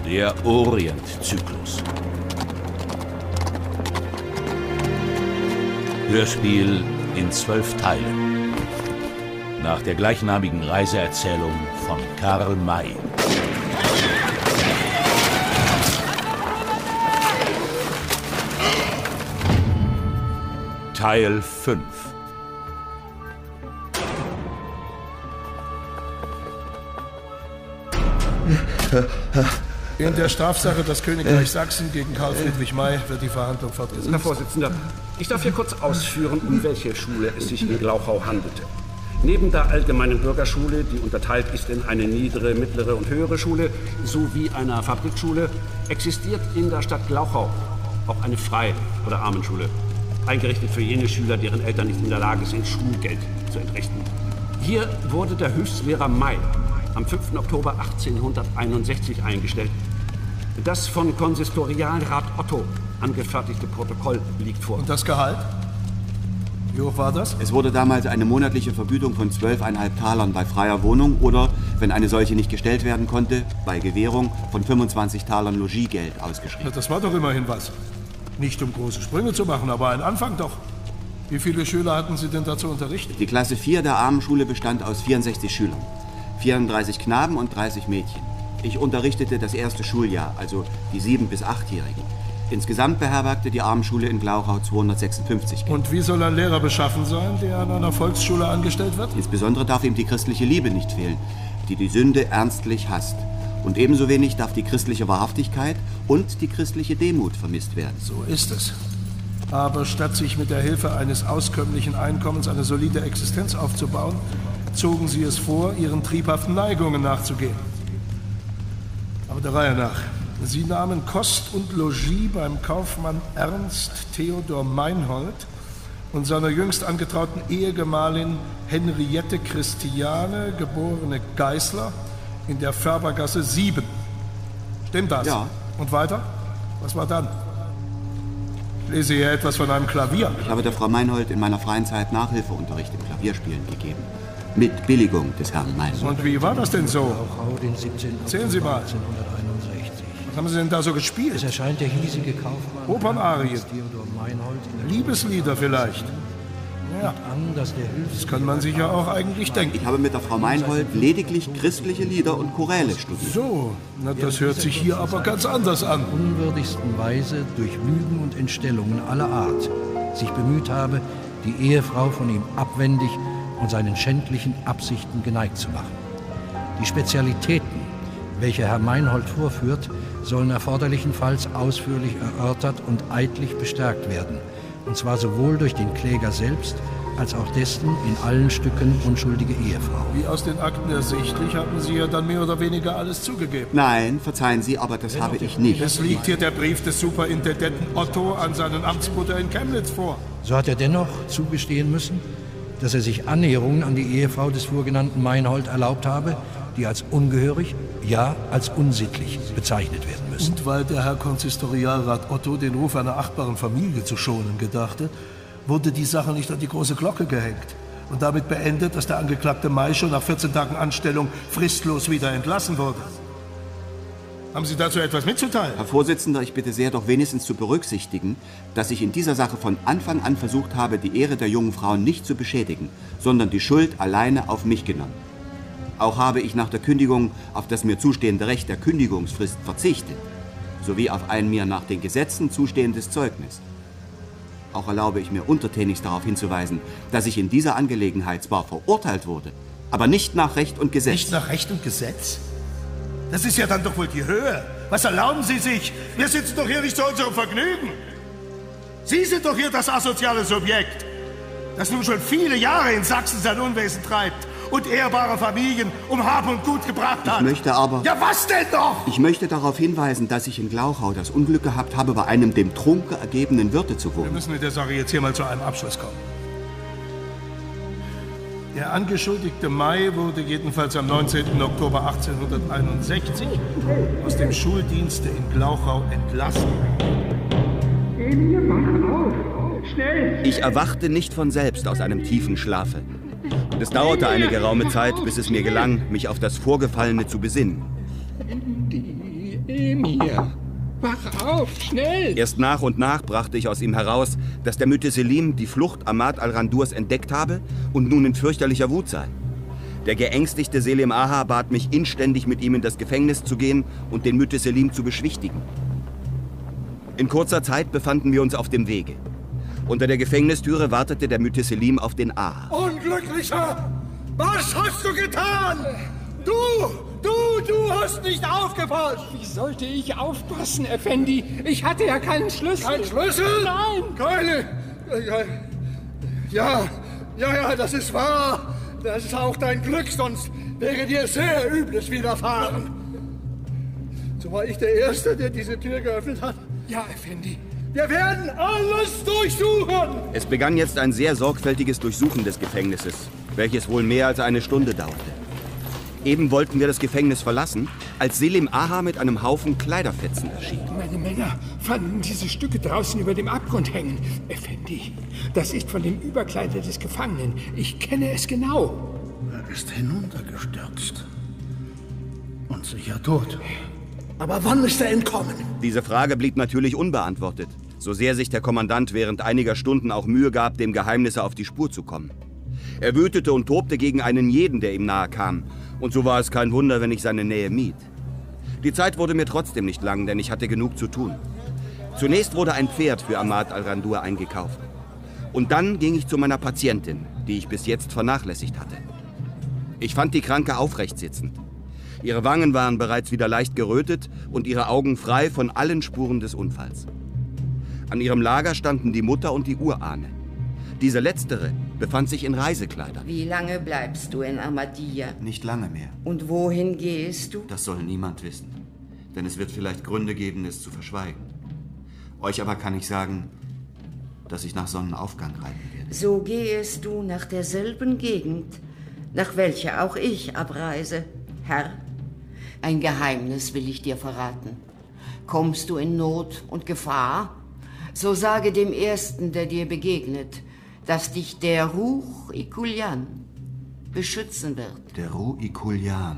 Der Orientzyklus. Hörspiel in 12 Teilen. Nach der gleichnamigen Reiseerzählung von Karl May. Teil 5. In der Strafsache das Königreich Sachsen gegen Karl Friedrich May wird die Verhandlung fortgesetzt. Herr Vorsitzender, ich darf hier kurz ausführen, um welche Schule es sich in Glauchau handelte. Neben der allgemeinen Bürgerschule, die unterteilt ist in eine niedere, mittlere und höhere Schule, sowie einer Fabrikschule, existiert in der Stadt Glauchau auch eine Frei- oder Armenschule, eingerichtet für jene Schüler, deren Eltern nicht in der Lage sind, Schulgeld zu entrichten. Hier wurde der Hilfslehrer May am 5. Oktober 1861 eingestellt. Das von Konsistorialrat Otto angefertigte Protokoll liegt vor. Und das Gehalt? Wie hoch war das? Es wurde damals eine monatliche Vergütung von 12,5 Talern bei freier Wohnung oder, wenn eine solche nicht gestellt werden konnte, bei Gewährung von 25 Talern Logiegeld ausgeschrieben. Na, das war doch immerhin was. Nicht um große Sprünge zu machen, aber ein Anfang doch. Wie viele Schüler hatten Sie denn dazu unterrichtet? Die Klasse 4 der Armenschule bestand aus 64 Schülern. 34 Knaben und 30 Mädchen. Ich unterrichtete das erste Schuljahr, also die 7- bis 8-Jährigen. Insgesamt beherbergte die Armenschule in Glauchau 256 Kinder. Und wie soll ein Lehrer beschaffen sein, der an einer Volksschule angestellt wird? Insbesondere darf ihm die christliche Liebe nicht fehlen, die die Sünde ernstlich hasst. Und ebenso wenig darf die christliche Wahrhaftigkeit und die christliche Demut vermisst werden. So ist es. Aber statt sich mit der Hilfe eines auskömmlichen Einkommens eine solide Existenz aufzubauen, zogen sie es vor, ihren triebhaften Neigungen nachzugehen. Aber der Reihe nach. Sie nahmen Kost und Logis beim Kaufmann Ernst Theodor Meinhold und seiner jüngst angetrauten Ehegemahlin Henriette Christiane, geborene Geißler, in der Färbergasse 7. Stimmt das? Ja. Und weiter? Was war dann? Ich lese hier etwas von einem Klavier. Ich habe der Frau Meinhold in meiner freien Zeit Nachhilfeunterricht im Klavierspielen gegeben. Mit Billigung des Herrn Meinhold. Und wie war das denn so? Erzählen Sie mal. 1861. Was haben Sie denn da so gespielt? Es erscheint der hiesige Kaufmann Opernarien. Theodor Meinhold in der Liebeslieder vielleicht. Ja, an, dass der das kann man sich ja auch eigentlich denken. Ich habe mit der Frau Meinhold lediglich christliche Lieder und Choräle studiert. So, na, das hört sich hier aber ganz anders an. unwürdigsten Weise durch Lügen und Entstellungen aller Art sich bemüht habe, die Ehefrau von ihm abwendig und seinen schändlichen Absichten geneigt zu machen. Die Spezialitäten, welche Herr Meinhold vorführt, sollen erforderlichenfalls ausführlich erörtert und eidlich bestärkt werden, und zwar sowohl durch den Kläger selbst, als auch dessen in allen Stücken unschuldige Ehefrau. Wie aus den Akten ersichtlich, hatten Sie ja dann mehr oder weniger alles zugegeben. Nein, verzeihen Sie, aber das habe ich nicht. Es liegt hier der Brief des Superintendenten Otto an seinen Amtsbruder in Chemnitz vor. So hat er dennoch zugestehen müssen, dass er sich Annäherungen an die Ehefrau des vorgenannten Meinhold erlaubt habe, die als ungehörig, ja als unsittlich bezeichnet werden müssen. Und weil der Herr Konsistorialrat Otto den Ruf einer achtbaren Familie zu schonen gedachte, wurde die Sache nicht an die große Glocke gehängt und damit beendet, dass der Angeklagte May schon nach 14 Tagen Anstellung fristlos wieder entlassen wurde. Haben Sie dazu etwas mitzuteilen? Herr Vorsitzender, ich bitte sehr, doch wenigstens zu berücksichtigen, dass ich in dieser Sache von Anfang an versucht habe, die Ehre der jungen Frau nicht zu beschädigen, sondern die Schuld alleine auf mich genommen. Auch habe ich nach der Kündigung auf das mir zustehende Recht der Kündigungsfrist verzichtet, sowie auf ein mir nach den Gesetzen zustehendes Zeugnis. Auch erlaube ich mir untertänigst darauf hinzuweisen, dass ich in dieser Angelegenheit zwar verurteilt wurde, aber nicht nach Recht und Gesetz. Nicht nach Recht und Gesetz? Das ist ja dann doch wohl die Höhe. Was erlauben Sie sich? Wir sitzen doch hier nicht zu unserem Vergnügen. Sie sind doch hier das asoziale Subjekt, das nun schon viele Jahre in Sachsen sein Unwesen treibt und ehrbare Familien um Hab und Gut gebracht hat. Ich möchte aber... Ja, was denn doch? Ich möchte darauf hinweisen, dass ich in Glauchau das Unglück gehabt habe, bei einem dem Trunke ergebenen Wirte zu Wir wohnen. müssen mit der Sache jetzt hier mal zu einem Abschluss kommen. Der angeschuldigte May wurde jedenfalls am 19. Oktober 1861 aus dem Schuldienste in Glauchau entlassen. Emil, wach auf! Schnell! Ich erwachte nicht von selbst aus einem tiefen Schlafe. Und es dauerte eine geraume Zeit, bis es mir gelang, mich auf das Vorgefallene zu besinnen. Effendi, Emir, wach auf, schnell! Erst nach und nach brachte ich aus ihm heraus, dass der Mütteselim die Flucht Ahmad al-Randurs entdeckt habe und nun in fürchterlicher Wut sei. Der geängstigte Selim Aha bat mich inständig, mit ihm in das Gefängnis zu gehen und den Mütteselim zu beschwichtigen. In kurzer Zeit befanden wir uns auf dem Wege. Unter der Gefängnistüre wartete der Mütteselim auf den Aha. Unglücklicher! Was hast du getan? Du hast nicht aufgepasst! Wie sollte ich aufpassen, Effendi? Ich hatte ja keinen Schlüssel. Kein Schlüssel? Nein! Keine! Ja, das ist wahr. Das ist auch dein Glück, sonst wäre dir sehr Übles widerfahren. So war ich der Erste, der diese Tür geöffnet hat. Ja, Effendi. Wir werden alles durchsuchen! Es begann jetzt ein sehr sorgfältiges Durchsuchen des Gefängnisses, welches wohl mehr als eine Stunde dauerte. Eben wollten wir das Gefängnis verlassen, als Selim Aha mit einem Haufen Kleiderfetzen erschien. Meine Männer fanden diese Stücke draußen über dem Abgrund hängen. Effendi, das ist von dem Überkleider des Gefangenen. Ich kenne es genau. Er ist hinuntergestürzt. Und sicher tot. Aber wann ist er entkommen? Diese Frage blieb natürlich unbeantwortet, so sehr sich der Kommandant während einiger Stunden auch Mühe gab, dem Geheimnisse auf die Spur zu kommen. Er wütete und tobte gegen einen jeden, der ihm nahe kam. Und so war es kein Wunder, wenn ich seine Nähe mied. Die Zeit wurde mir trotzdem nicht lang, denn ich hatte genug zu tun. Zunächst wurde ein Pferd für Ahmad al-Randur eingekauft. Und dann ging ich zu meiner Patientin, die ich bis jetzt vernachlässigt hatte. Ich fand die Kranke aufrecht sitzend. Ihre Wangen waren bereits wieder leicht gerötet und ihre Augen frei von allen Spuren des Unfalls. An ihrem Lager standen die Mutter und die Urahne. Diese letztere befand sich in Reisekleidern. Wie lange bleibst du in Ahmadiyya? Nicht lange mehr. Und wohin gehst du? Das soll niemand wissen. Denn es wird vielleicht Gründe geben, es zu verschweigen. Euch aber kann ich sagen, dass ich nach Sonnenaufgang reiten werde. So gehst du nach derselben Gegend, nach welcher auch ich abreise. Herr, ein Geheimnis will ich dir verraten. Kommst du in Not und Gefahr, so sage dem Ersten, der dir begegnet, dass dich der Ruh-i-Kuljan beschützen wird. Der Ruh-i-Kuljan.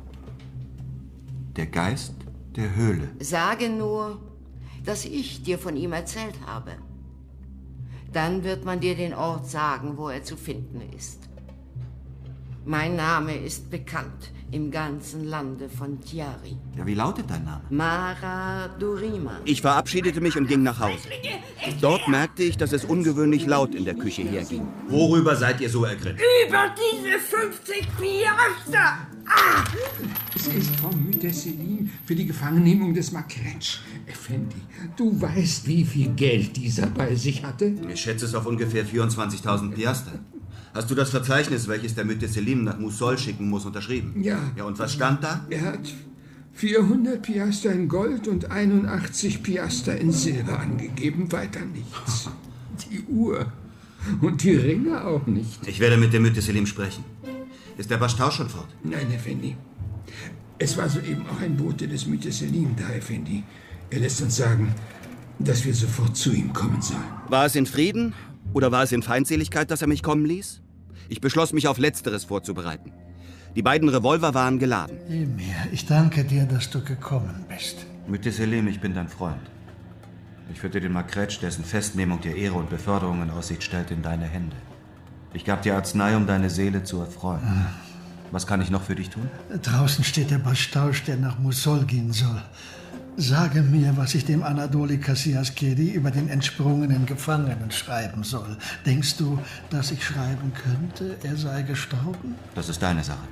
Der Geist der Höhle. Sage nur, dass ich dir von ihm erzählt habe. Dann wird man dir den Ort sagen, wo er zu finden ist. Mein Name ist bekannt im ganzen Lande von Tiari. Ja, wie lautet dein Name? Mara Durima. Ich verabschiedete mich und ging nach Hause. Dort merkte ich, dass es ungewöhnlich laut in der Küche herging. Worüber seid ihr so ergriffen? Über diese 50 Piaster! Ah! Es ist vom Mütteselim für die Gefangennehmung des Makretsch. Effendi, du weißt, wie viel Geld dieser bei sich hatte? Ich schätze es auf ungefähr 24.000 Piaster. Hast du das Verzeichnis, welches der Mütteselim nach Mussol schicken muss, unterschrieben? Ja. Ja, und was stand da? Er hat 400 Piaster in Gold und 81 Piaster in Silber angegeben, weiter nichts. Die Uhr und die Ringe auch nicht. Ich werde mit dem Mütteselim sprechen. Ist der Baschtau schon fort? Nein, Effendi. Es war soeben auch ein Bote des Mütteselim da, Effendi. Er lässt uns sagen, dass wir sofort zu ihm kommen sollen. War es in Frieden oder war es in Feindseligkeit, dass er mich kommen ließ? Ich beschloss, mich auf Letzteres vorzubereiten. Die beiden Revolver waren geladen. Emir, ich danke dir, dass du gekommen bist. Mütteselim, ich bin dein Freund. Ich führte den Makretsch, dessen Festnehmung dir Ehre und Beförderung in Aussicht stellt, in deine Hände. Ich gab dir Arznei, um deine Seele zu erfreuen. Was kann ich noch für dich tun? Draußen steht der Bastausch, der nach Mussol gehen soll. Sage mir, was ich dem Anadoli Casillas-Keri über den entsprungenen Gefangenen schreiben soll. Denkst du, dass ich schreiben könnte, er sei gestorben? Das ist deine Sache.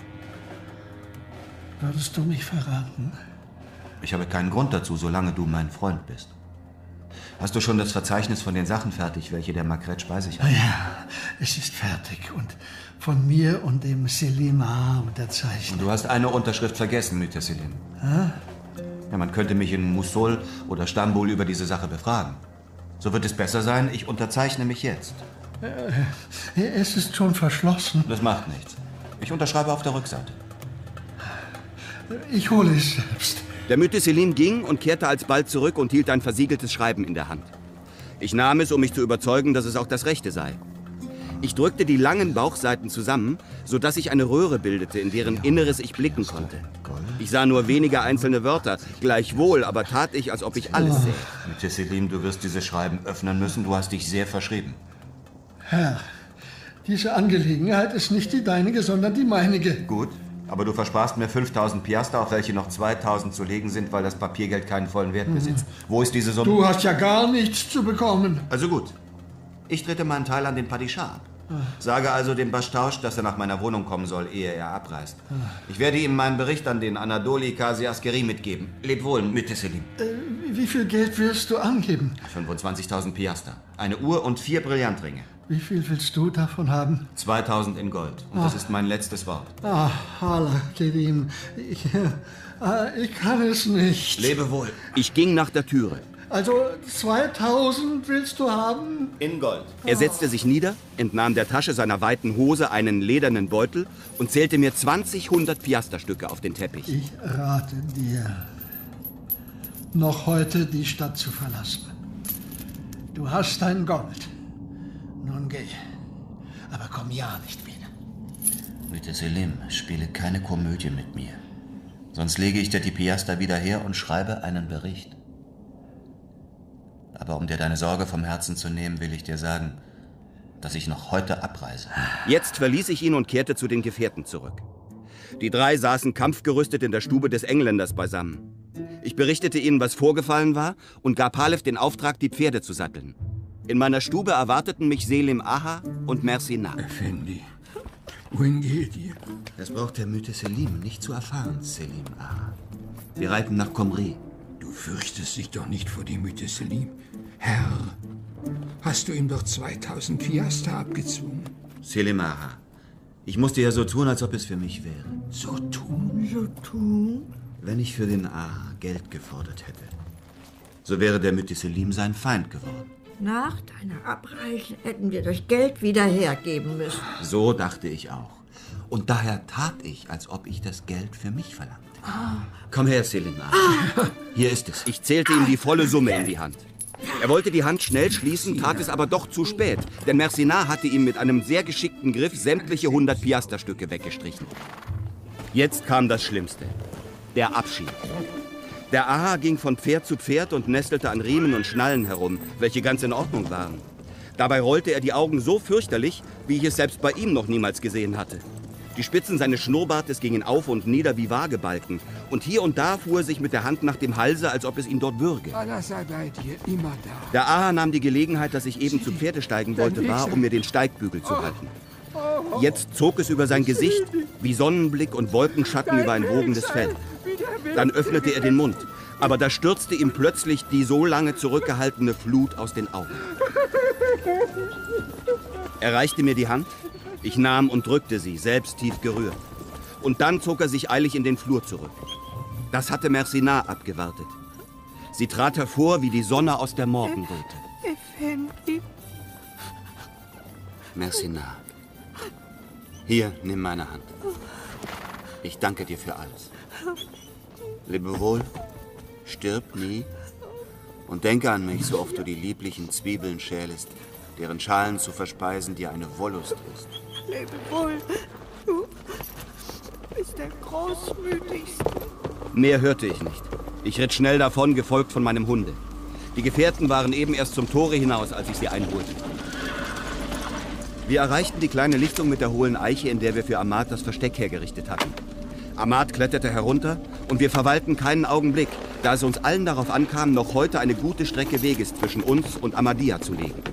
Würdest du mich verraten? Ich habe keinen Grund dazu, solange du mein Freund bist. Hast du schon das Verzeichnis von den Sachen fertig, welche der Makretsch bei sich hat? Ja, es ist fertig und von mir und dem Selima unterzeichnet. Und du hast eine Unterschrift vergessen, Mütteselim. Ja, man könnte mich in Mussol oder Stambul über diese Sache befragen. So wird es besser sein, ich unterzeichne mich jetzt. Es ist schon verschlossen. Das macht nichts. Ich unterschreibe auf der Rückseite. Ich hole es selbst. Der Mütteselim ging und kehrte alsbald zurück und hielt ein versiegeltes Schreiben in der Hand. Ich nahm es, um mich zu überzeugen, dass es auch das Rechte sei. Ich drückte die langen Bauchseiten zusammen, sodass sich eine Röhre bildete, in deren Inneres ich blicken konnte. Ich sah nur wenige einzelne Wörter, gleichwohl, aber tat ich, als ob ich alles sähe. Müteselim, du wirst dieses Schreiben öffnen müssen. Du hast dich sehr verschrieben. Herr, diese Angelegenheit ist nicht die deinige, sondern die meinige. Gut, aber du versprachst mir 5000 Piaster, auf welche noch 2000 zu legen sind, weil das Papiergeld keinen vollen Wert besitzt. Wo ist diese Summe? Du hast ja gar nichts zu bekommen. Also gut. Ich trete meinen Teil an den Padishah ab. Sage also dem Bastausch, dass er nach meiner Wohnung kommen soll, ehe er abreist. Ich werde ihm meinen Bericht an den Anadoli Kasi Askeri mitgeben. Leb wohl, Müteselim. Wie viel Geld wirst du angeben? 25.000 Piaster. Eine Uhr und 4 Brillantringe. Wie viel willst du davon haben? 2000 in Gold. Und das ist mein letztes Wort. Allah, Kerim. Ich kann es nicht. Lebe wohl. Ich ging nach der Türe. Also 2000 willst du haben? In Gold. Er setzte sich nieder, entnahm der Tasche seiner weiten Hose einen ledernen Beutel und zählte mir 20 100-Piasterstücke auf den Teppich. Ich rate dir, noch heute die Stadt zu verlassen. Du hast dein Gold. Nun geh. Aber komm ja nicht wieder. Müteselim, spiele keine Komödie mit mir. Sonst lege ich dir die Piaster wieder her und schreibe einen Bericht. Aber um dir deine Sorge vom Herzen zu nehmen, will ich dir sagen, dass ich noch heute abreise. Jetzt verließ ich ihn und kehrte zu den Gefährten zurück. Die drei saßen kampfgerüstet in der Stube des Engländers beisammen. Ich berichtete ihnen, was vorgefallen war, und gab Halef den Auftrag, die Pferde zu satteln. In meiner Stube erwarteten mich Selim Aha und Mersinah. Effendi, wohin geht ihr? Das braucht der Müteselim nicht zu erfahren, Selim Aha. Wir reiten nach Komri. Du fürchtest dich doch nicht vor dem Müteselim. Herr, hast du ihm doch 2000 Piaster abgezogen? Selim Aha, ich musste ja so tun, als ob es für mich wäre. So tun? So tun? Wenn ich für den Aha Geld gefordert hätte, so wäre der Müteselim sein Feind geworden. Nach deiner Abreise hätten wir das Geld wieder hergeben müssen. So dachte ich auch. Und daher tat ich, als ob ich das Geld für mich verlangte. Komm her, Selim Aha. Hier ist es. Ich zählte ihm die volle Summe in die Hand. Er wollte die Hand schnell schließen, tat es aber doch zu spät, denn Mersinah hatte ihm mit einem sehr geschickten Griff sämtliche 100-Piasterstücke weggestrichen. Jetzt kam das Schlimmste, der Abschied. Der Aha ging von Pferd zu Pferd und nestelte an Riemen und Schnallen herum, welche ganz in Ordnung waren. Dabei rollte er die Augen so fürchterlich, wie ich es selbst bei ihm noch niemals gesehen hatte. Die Spitzen seines Schnurrbartes gingen auf und nieder wie Waagebalken. Und hier und da fuhr er sich mit der Hand nach dem Halse, als ob es ihn dort würge. Allah sei bei dir, immer da. Der Aha nahm die Gelegenheit, dass ich eben zu Pferde steigen wollte, wahr, um mir den Steigbügel zu halten. Jetzt zog es über sein Gesicht, wie Sonnenblick und Wolkenschatten über ein wogendes Fell. Dann öffnete er den Mund, aber da stürzte ihm plötzlich die so lange zurückgehaltene Flut aus den Augen. Er reichte mir die Hand, ich nahm und drückte sie, selbst tief gerührt. Und dann zog er sich eilig in den Flur zurück. Das hatte Mersinah abgewartet. Sie trat hervor wie die Sonne aus der Morgenröte. Effendi. Mersinah, hier, nimm meine Hand. Ich danke dir für alles. Lebe wohl, stirb nie und denke an mich, so oft du die lieblichen Zwiebeln schälest, deren Schalen zu verspeisen dir eine Wollust ist. Lebe wohl, du bist der Großmütigste. Mehr hörte ich nicht. Ich ritt schnell davon, gefolgt von meinem Hunde. Die Gefährten waren eben erst zum Tore hinaus, als ich sie einholte. Wir erreichten die kleine Lichtung mit der hohlen Eiche, in der wir für Ahmad das Versteck hergerichtet hatten. Ahmad kletterte herunter und wir verweilten keinen Augenblick, da es uns allen darauf ankam, noch heute eine gute Strecke Weges zwischen uns und Ahmadiyya zu legen.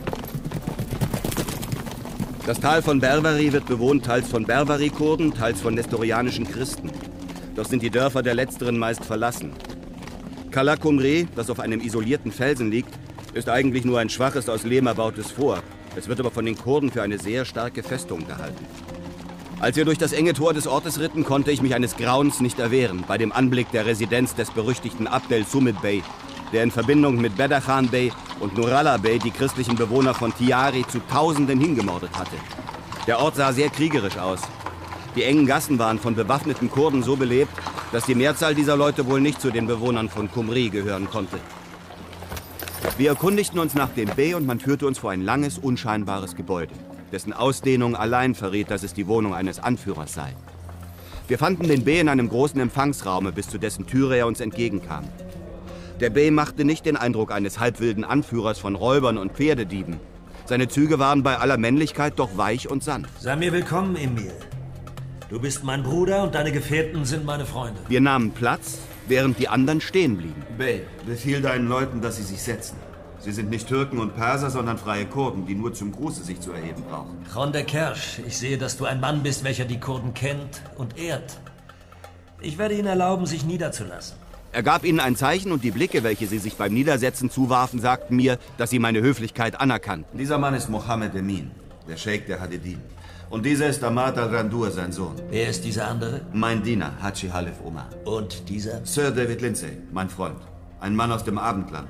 Das Tal von Bervari wird bewohnt teils von Bervari-Kurden, teils von nestorianischen Christen. Doch sind die Dörfer der Letzteren meist verlassen. Kala Kumre, das auf einem isolierten Felsen liegt, ist eigentlich nur ein schwaches, aus Lehm erbautes Fort. Es wird aber von den Kurden für eine sehr starke Festung gehalten. Als wir durch das enge Tor des Ortes ritten, konnte ich mich eines Grauens nicht erwehren, bei dem Anblick der Residenz des berüchtigten Abdel Sumit Bey, der in Verbindung mit Bedar Khan Bey und Nurallah Bey die christlichen Bewohner von Tiari zu Tausenden hingemordet hatte. Der Ort sah sehr kriegerisch aus. Die engen Gassen waren von bewaffneten Kurden so belebt, dass die Mehrzahl dieser Leute wohl nicht zu den Bewohnern von Kumri gehören konnte. Wir erkundigten uns nach dem Bey und man führte uns vor ein langes, unscheinbares Gebäude. dessen Ausdehnung allein verriet, dass es die Wohnung eines Anführers sei. Wir fanden den Bey in einem großen Empfangsraume, bis zu dessen Türe er uns entgegenkam. Der Bey machte nicht den Eindruck eines halbwilden Anführers von Räubern und Pferdedieben. Seine Züge waren bei aller Männlichkeit doch weich und sanft. Sei mir willkommen, Emil. Du bist mein Bruder und deine Gefährten sind meine Freunde. Wir nahmen Platz, während die anderen stehen blieben. Bey, befiehl deinen Leuten, dass sie sich setzen. Sie sind nicht Türken und Perser, sondern freie Kurden, die nur zum Gruße sich zu erheben brauchen. Ronde Kersch, ich sehe, dass du ein Mann bist, welcher die Kurden kennt und ehrt. Ich werde Ihnen erlauben, sich niederzulassen. Er gab ihnen ein Zeichen und die Blicke, welche sie sich beim Niedersetzen zuwarfen, sagten mir, dass sie meine Höflichkeit anerkannten. Dieser Mann ist Mohammed Emin, der Scheik der Hadedin. Und dieser ist Ahmad al-Randur, sein Sohn. Wer ist dieser andere? Mein Diener, Haji Halef Omar. Und dieser? Sir David Lindsay, mein Freund. Ein Mann aus dem Abendlande.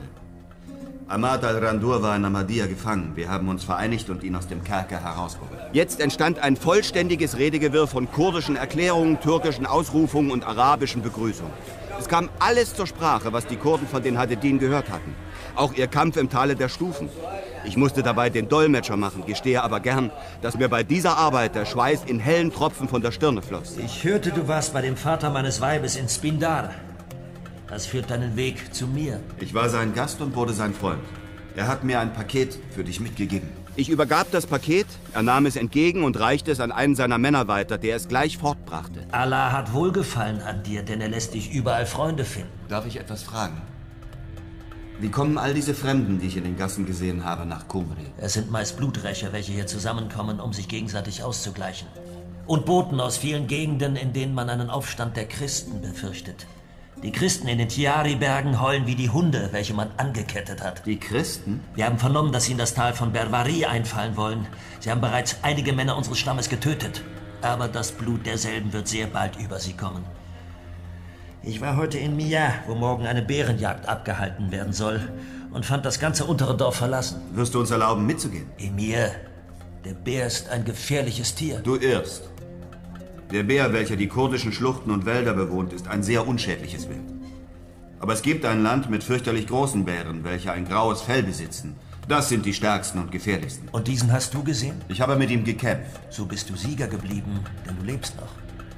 Ahmad al-Randur war in Ahmadiyya gefangen. Wir haben uns vereinigt und ihn aus dem Kerker herausgeholt. Jetzt entstand ein vollständiges Redegewirr von kurdischen Erklärungen, türkischen Ausrufungen und arabischen Begrüßungen. Es kam alles zur Sprache, was die Kurden von den Hadedin gehört hatten. Auch ihr Kampf im Tale der Stufen. Ich musste dabei den Dolmetscher machen, gestehe aber gern, dass mir bei dieser Arbeit der Schweiß in hellen Tropfen von der Stirne floss. Ich hörte, du warst bei dem Vater meines Weibes in Spindar. Das führt deinen Weg zu mir. Ich war sein Gast und wurde sein Freund. Er hat mir ein Paket für dich mitgegeben. Ich übergab das Paket, er nahm es entgegen und reichte es an einen seiner Männer weiter, der es gleich fortbrachte. Allah hat Wohlgefallen an dir, denn er lässt dich überall Freunde finden. Darf ich etwas fragen? Wie kommen all diese Fremden, die ich in den Gassen gesehen habe, nach Kumri? Es sind meist Bluträcher, welche hier zusammenkommen, um sich gegenseitig auszugleichen. Und Boten aus vielen Gegenden, in denen man einen Aufstand der Christen befürchtet. Die Christen in den Tiari-Bergen heulen wie die Hunde, welche man angekettet hat. Die Christen? Wir haben vernommen, dass sie in das Tal von Bervari einfallen wollen. Sie haben bereits einige Männer unseres Stammes getötet. Aber das Blut derselben wird sehr bald über sie kommen. Ich war heute in Mia, wo morgen eine Bärenjagd abgehalten werden soll, und fand das ganze untere Dorf verlassen. Wirst du uns erlauben, mitzugehen? Emir, der Bär ist ein gefährliches Tier. Du irrst. Der Bär, welcher die kurdischen Schluchten und Wälder bewohnt, ist ein sehr unschädliches Wild. Aber es gibt ein Land mit fürchterlich großen Bären, welche ein graues Fell besitzen. Das sind die stärksten und gefährlichsten. Und diesen hast du gesehen? Ich habe mit ihm gekämpft. So bist du Sieger geblieben, denn du lebst noch.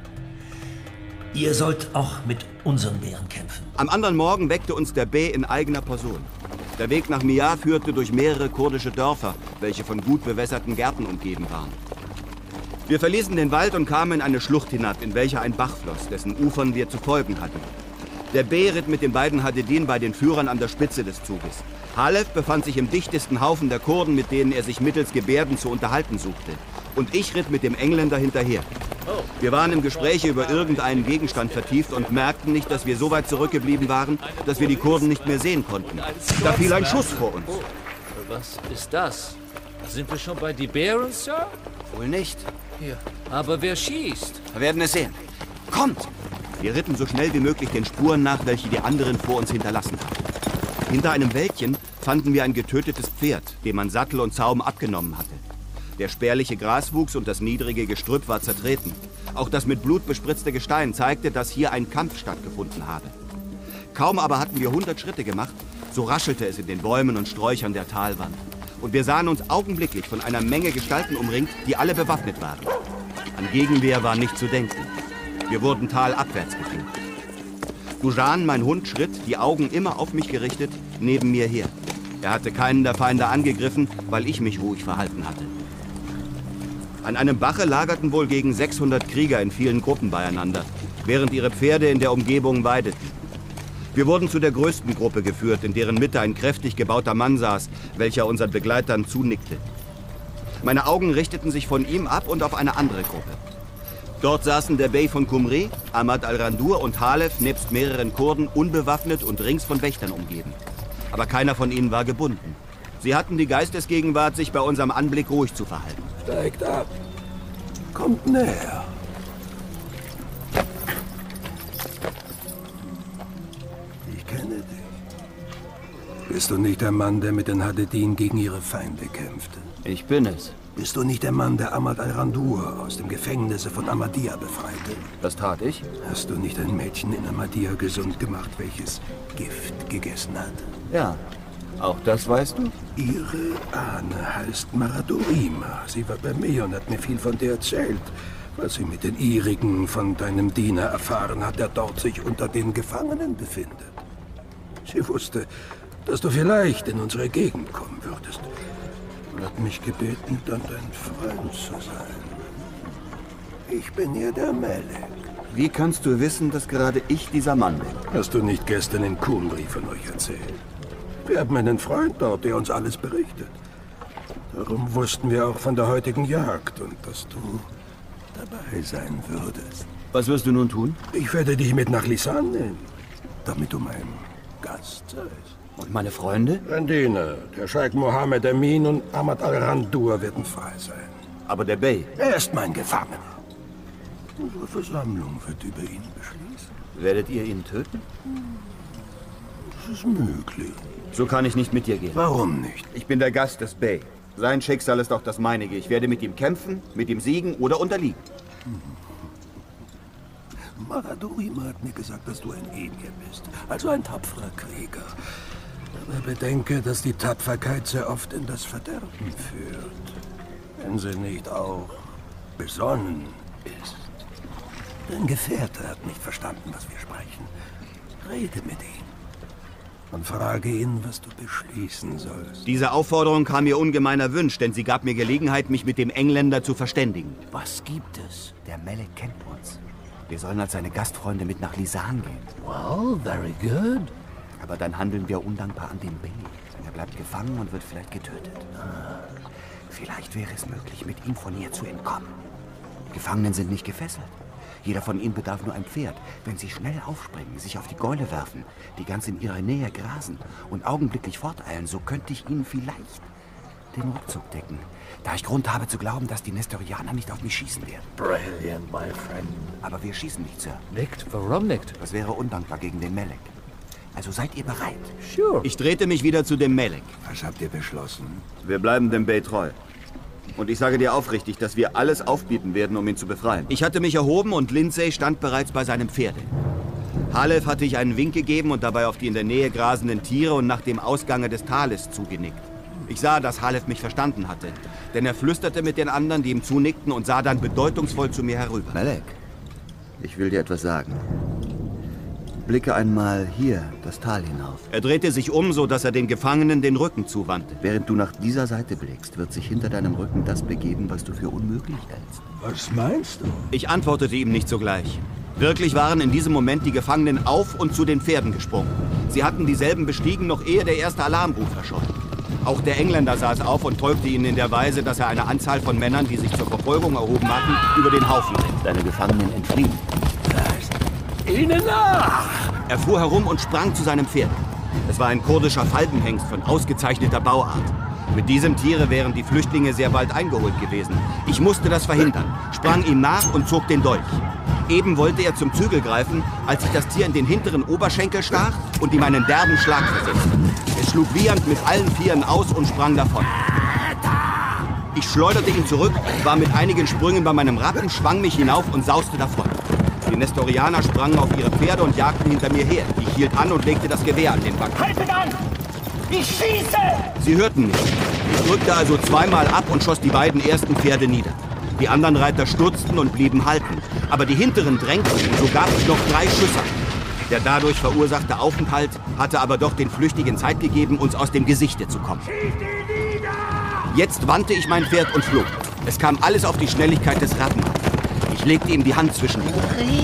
Ihr sollt auch mit unseren Bären kämpfen. Am anderen Morgen weckte uns der Bey in eigener Person. Der Weg nach Mia führte durch mehrere kurdische Dörfer, welche von gut bewässerten Gärten umgeben waren. Wir verließen den Wald und kamen in eine Schlucht hinab, in welcher ein Bach floss, dessen Ufern wir zu folgen hatten. Der Bey ritt mit den beiden Hadedin bei den Führern an der Spitze des Zuges. Halef befand sich im dichtesten Haufen der Kurden, mit denen er sich mittels Gebärden zu unterhalten suchte. Und ich ritt mit dem Engländer hinterher. Wir waren im Gespräch über irgendeinen Gegenstand vertieft und merkten nicht, dass wir so weit zurückgeblieben waren, dass wir die Kurden nicht mehr sehen konnten. Da fiel ein Schuss vor uns. Oh, was ist das? Sind wir schon bei die Bären, Sir? Wohl nicht. Hier. Aber wer schießt? Wir werden es sehen. Kommt! Wir ritten so schnell wie möglich den Spuren nach, welche die anderen vor uns hinterlassen hatten. Hinter einem Wäldchen fanden wir ein getötetes Pferd, dem man Sattel und Zaum abgenommen hatte. Der spärliche Graswuchs und das niedrige Gestrüpp war zertreten. Auch das mit Blut bespritzte Gestein zeigte, dass hier ein Kampf stattgefunden habe. Kaum aber hatten wir 100 Schritte gemacht, so raschelte es in den Bäumen und Sträuchern der Talwand. Und wir sahen uns augenblicklich von einer Menge Gestalten umringt, die alle bewaffnet waren. An Gegenwehr war nicht zu denken. Wir wurden talabwärts geführt. Dujan, mein Hund, schritt, die Augen immer auf mich gerichtet, neben mir her. Er hatte keinen der Feinde angegriffen, weil ich mich ruhig verhalten hatte. An einem Bache lagerten wohl gegen 600 Krieger in vielen Gruppen beieinander, während ihre Pferde in der Umgebung weideten. Wir wurden zu der größten Gruppe geführt, in deren Mitte ein kräftig gebauter Mann saß, welcher unseren Begleitern zunickte. Meine Augen richteten sich von ihm ab und auf eine andere Gruppe. Dort saßen der Bey von Kumri, Ahmad al-Randur und Halef nebst mehreren Kurden unbewaffnet und rings von Wächtern umgeben. Aber keiner von ihnen war gebunden. Sie hatten die Geistesgegenwart, sich bei unserem Anblick ruhig zu verhalten. Steigt ab. Kommt näher. Ich kenne dich. Bist du nicht der Mann, der mit den Hadedin gegen ihre Feinde kämpfte? Ich bin es. Bist du nicht der Mann, der Ahmad al-Randur aus dem Gefängnisse von Ahmadiyya befreite? Das tat ich. Hast du nicht ein Mädchen in Ahmadiyya gesund gemacht, welches Gift gegessen hat? Ja. Auch das weißt du? Ihre Ahne heißt Maradorima. Sie war bei mir und hat mir viel von dir erzählt. Was sie mit den ihrigen von deinem Diener erfahren hat, der dort sich unter den Gefangenen befindet. Sie wusste, dass du vielleicht in unsere Gegend kommen würdest. Und hat mich gebeten, dann dein Freund zu sein. Ich bin hier der Melek. Wie kannst du wissen, dass gerade ich dieser Mann bin? Hast du nicht gestern in Kumri von euch erzählt? Wir haben einen Freund dort, der uns alles berichtet. Darum wussten wir auch von der heutigen Jagd und dass du dabei sein würdest. Was wirst du nun tun? Ich werde dich mit nach Lisan nehmen, damit du mein Gast seist. Und meine Freunde? Ein Diener, der Scheik Mohammed Amin und Ahmad al-Randur werden frei sein. Aber der Bey? Er ist mein Gefangener. Unsere Versammlung wird über ihn beschließen. Werdet ihr ihn töten? Das ist möglich. So kann ich nicht mit dir gehen. Warum nicht? Ich bin der Gast des Bey. Sein Schicksal ist auch das meinige. Ich werde mit ihm kämpfen, mit ihm siegen oder unterliegen. Maradorima hat mir gesagt, dass du ein Emir bist. Also ein tapferer Krieger. Aber bedenke, dass die Tapferkeit sehr oft in das Verderben führt. Wenn sie nicht auch besonnen ist. Dein Gefährte hat nicht verstanden, was wir sprechen. Rede mit ihm. Und frage ihn, was du beschließen sollst. Diese Aufforderung kam mir ungemein erwünscht, denn sie gab mir Gelegenheit, mich mit dem Engländer zu verständigen. Was gibt es? Der Melek kennt uns. Wir sollen als seine Gastfreunde mit nach Lisan gehen. Well, very good. Aber dann handeln wir undankbar an den Bey. Er bleibt gefangen und wird vielleicht getötet. Vielleicht wäre es möglich, mit ihm von hier zu entkommen. Gefangenen sind nicht gefesselt. Jeder von ihnen bedarf nur ein Pferd. Wenn sie schnell aufspringen, sich auf die Gäule werfen, die ganz in ihrer Nähe grasen und augenblicklich forteilen, so könnte ich ihnen vielleicht den Rückzug decken. Da ich Grund habe zu glauben, dass die Nestorianer nicht auf mich schießen werden. Brilliant, my friend. Aber wir schießen nicht, Sir. Nicht? Warum nicht? Das wäre undankbar gegen den Melek. Also seid ihr bereit? Sure. Ich drehte mich wieder zu dem Melek. Was habt ihr beschlossen? Wir bleiben dem Bey treu. Und ich sage dir aufrichtig, dass wir alles aufbieten werden, um ihn zu befreien. Ich hatte mich erhoben und Lindsay stand bereits bei seinem Pferde. Halef hatte ich einen Wink gegeben und dabei auf die in der Nähe grasenden Tiere und nach dem Ausgange des Tales zugenickt. Ich sah, dass Halef mich verstanden hatte, denn er flüsterte mit den anderen, die ihm zunickten, und sah dann bedeutungsvoll zu mir herüber. Melek, ich will dir etwas sagen. Blicke einmal hier, das Tal hinauf. Er drehte sich um, so dass er den Gefangenen den Rücken zuwandte. Während du nach dieser Seite blickst, wird sich hinter deinem Rücken das begeben, was du für unmöglich hältst. Was meinst du? Ich antwortete ihm nicht sogleich. Wirklich waren in diesem Moment die Gefangenen auf und zu den Pferden gesprungen. Sie hatten dieselben bestiegen, noch ehe der erste Alarmruf erscholl. Auch der Engländer saß auf und folgte ihnen in der Weise, dass er eine Anzahl von Männern, die sich zur Verfolgung erhoben hatten, über den Haufen ritt. Deine Gefangenen entfliehen. Ihnen nach! Er fuhr herum und sprang zu seinem Pferd. Es war ein kurdischer Falkenhengst von ausgezeichneter Bauart. Mit diesem Tiere wären die Flüchtlinge sehr bald eingeholt gewesen. Ich musste das verhindern, sprang ihm nach und zog den Dolch. Eben wollte er zum Zügel greifen, als ich das Tier in den hinteren Oberschenkel stach und ihm einen derben Schlag versetzte. Es schlug wiehernd mit allen Vieren aus und sprang davon. Ich schleuderte ihn zurück, war mit einigen Sprüngen bei meinem Rappen, schwang mich hinauf und sauste davon. Die Nestorianer sprangen auf ihre Pferde und jagten hinter mir her. Ich hielt an und legte das Gewehr an den Backen. Haltet an! Ich schieße! Sie hörten mich. Ich drückte also zweimal ab und schoss die beiden ersten Pferde nieder. Die anderen Reiter stutzten und blieben halten. Aber die hinteren drängten, so gab es noch 3 Schüsse. Der dadurch verursachte Aufenthalt hatte aber doch den Flüchtigen Zeit gegeben, uns aus dem Gesichte zu kommen. Jetzt wandte ich mein Pferd und flog. Es kam alles auf die Schnelligkeit des Rappen an. Ich legte ihm die Hand zwischen die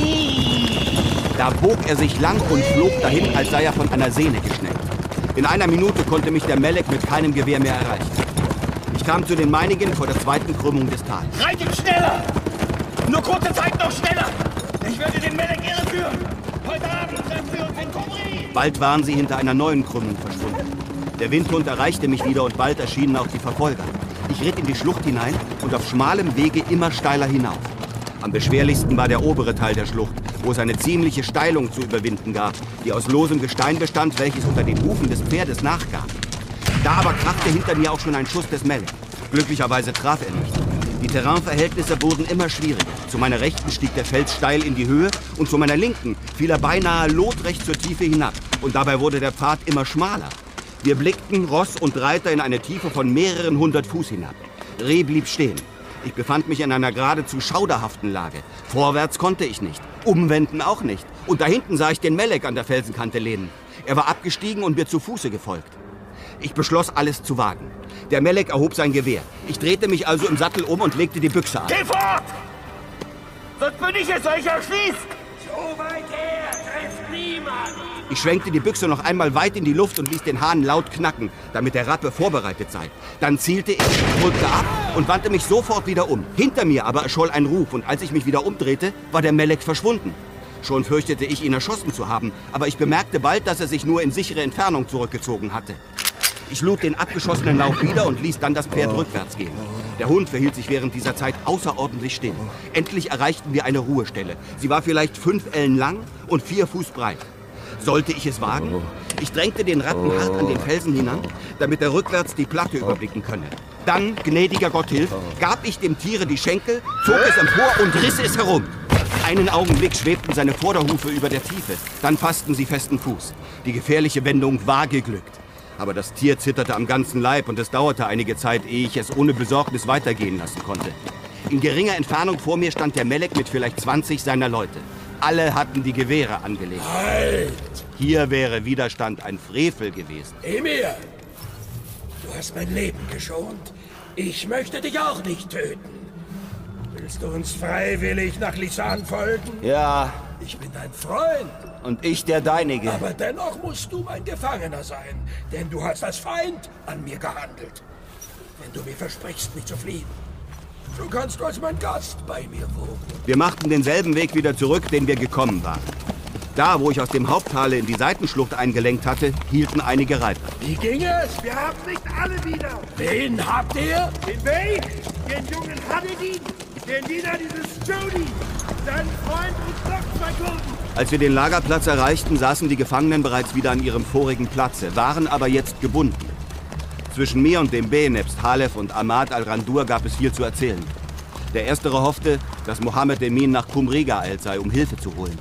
Ohren. Da bog er sich lang und flog dahin, als sei er von einer Sehne geschnellt. In einer Minute konnte mich der Melek mit keinem Gewehr mehr erreichen. Ich kam zu den meinigen vor der zweiten Krümmung des Tals. Reitet schneller! Nur kurze Zeit noch schneller! Ich werde den Melek irreführen! Heute Abend treffen wir uns in Kumri! Bald waren sie hinter einer neuen Krümmung verschwunden. Der Windhund erreichte mich wieder und bald erschienen auch die Verfolger. Ich ritt in die Schlucht hinein und auf schmalem Wege immer steiler hinauf. Am beschwerlichsten war der obere Teil der Schlucht, wo es eine ziemliche Steilung zu überwinden gab, die aus losem Gestein bestand, welches unter den Hufen des Pferdes nachgab. Da aber krachte hinter mir auch schon ein Schuss des Melek. Glücklicherweise traf er nicht. Die Terrainverhältnisse wurden immer schwieriger. Zu meiner Rechten stieg der Fels steil in die Höhe und zu meiner Linken fiel er beinahe lotrecht zur Tiefe hinab. Und dabei wurde der Pfad immer schmaler. Wir blickten, Ross und Reiter, in eine Tiefe von mehreren 100 Fuß hinab. Reh blieb stehen. Ich befand mich in einer geradezu schauderhaften Lage. Vorwärts konnte ich nicht, umwenden auch nicht. Und da hinten sah ich den Melek an der Felsenkante lehnen. Er war abgestiegen und mir zu Fuße gefolgt. Ich beschloss, alles zu wagen. Der Melek erhob sein Gewehr. Ich drehte mich also im Sattel um und legte die Büchse an. Geh fort! Sonst bin ich es, euch erschießt! So weit her, trefft niemand! Ich schwenkte die Büchse noch einmal weit in die Luft und ließ den Hahn laut knacken, damit der Rappe vorbereitet sei. Dann zielte ich, drückte ab und wandte mich sofort wieder um. Hinter mir aber erscholl ein Ruf und als ich mich wieder umdrehte, war der Melek verschwunden. Schon fürchtete ich, ihn erschossen zu haben, aber ich bemerkte bald, dass er sich nur in sichere Entfernung zurückgezogen hatte. Ich lud den abgeschossenen Lauf wieder und ließ dann das Pferd rückwärts gehen. Der Hund verhielt sich während dieser Zeit außerordentlich still. Endlich erreichten wir eine Ruhestelle. Sie war vielleicht 5 Ellen lang und 4 Fuß breit. Sollte ich es wagen? Ich drängte den Ratten hart an den Felsen hinan, damit er rückwärts die Platte überblicken könne. Dann, gnädiger Gott hilf, gab ich dem Tiere die Schenkel, zog es empor und riss es herum. Einen Augenblick schwebten seine Vorderhufe über der Tiefe. Dann fassten sie festen Fuß. Die gefährliche Wendung war geglückt. Aber das Tier zitterte am ganzen Leib und es dauerte einige Zeit, ehe ich es ohne Besorgnis weitergehen lassen konnte. In geringer Entfernung vor mir stand der Melek mit vielleicht 20 seiner Leute. Alle hatten die Gewehre angelegt. Halt! Hier wäre Widerstand ein Frevel gewesen. Emir, du hast mein Leben geschont. Ich möchte dich auch nicht töten. Willst du uns freiwillig nach Lisan folgen? Ja. Ich bin dein Freund. Und ich der Deinige. Aber dennoch musst du mein Gefangener sein, denn du hast als Feind an mir gehandelt. Wenn du mir versprichst, nicht zu fliehen, so kannst du als mein Gast bei mir wohnen. Wir machten denselben Weg wieder zurück, den wir gekommen waren. Da, wo ich aus dem Haupttale in die Seitenschlucht eingelenkt hatte, hielten einige Reiter. Wie ging es? Wir haben nicht alle wieder. Wen habt ihr? Den Weg, den jungen Hadedin, den Diener dieses Jody, seinen Freund und noch 2 Kurden. Als wir den Lagerplatz erreichten, saßen die Gefangenen bereits wieder an ihrem vorigen Platze, waren aber jetzt gebunden. Zwischen mir und dem B nebst Halef und Ahmad al-Randur gab es viel zu erzählen. Der Erstere hoffte, dass Mohammed Emin nach Qumri geeilt sei, um Hilfe zu holen.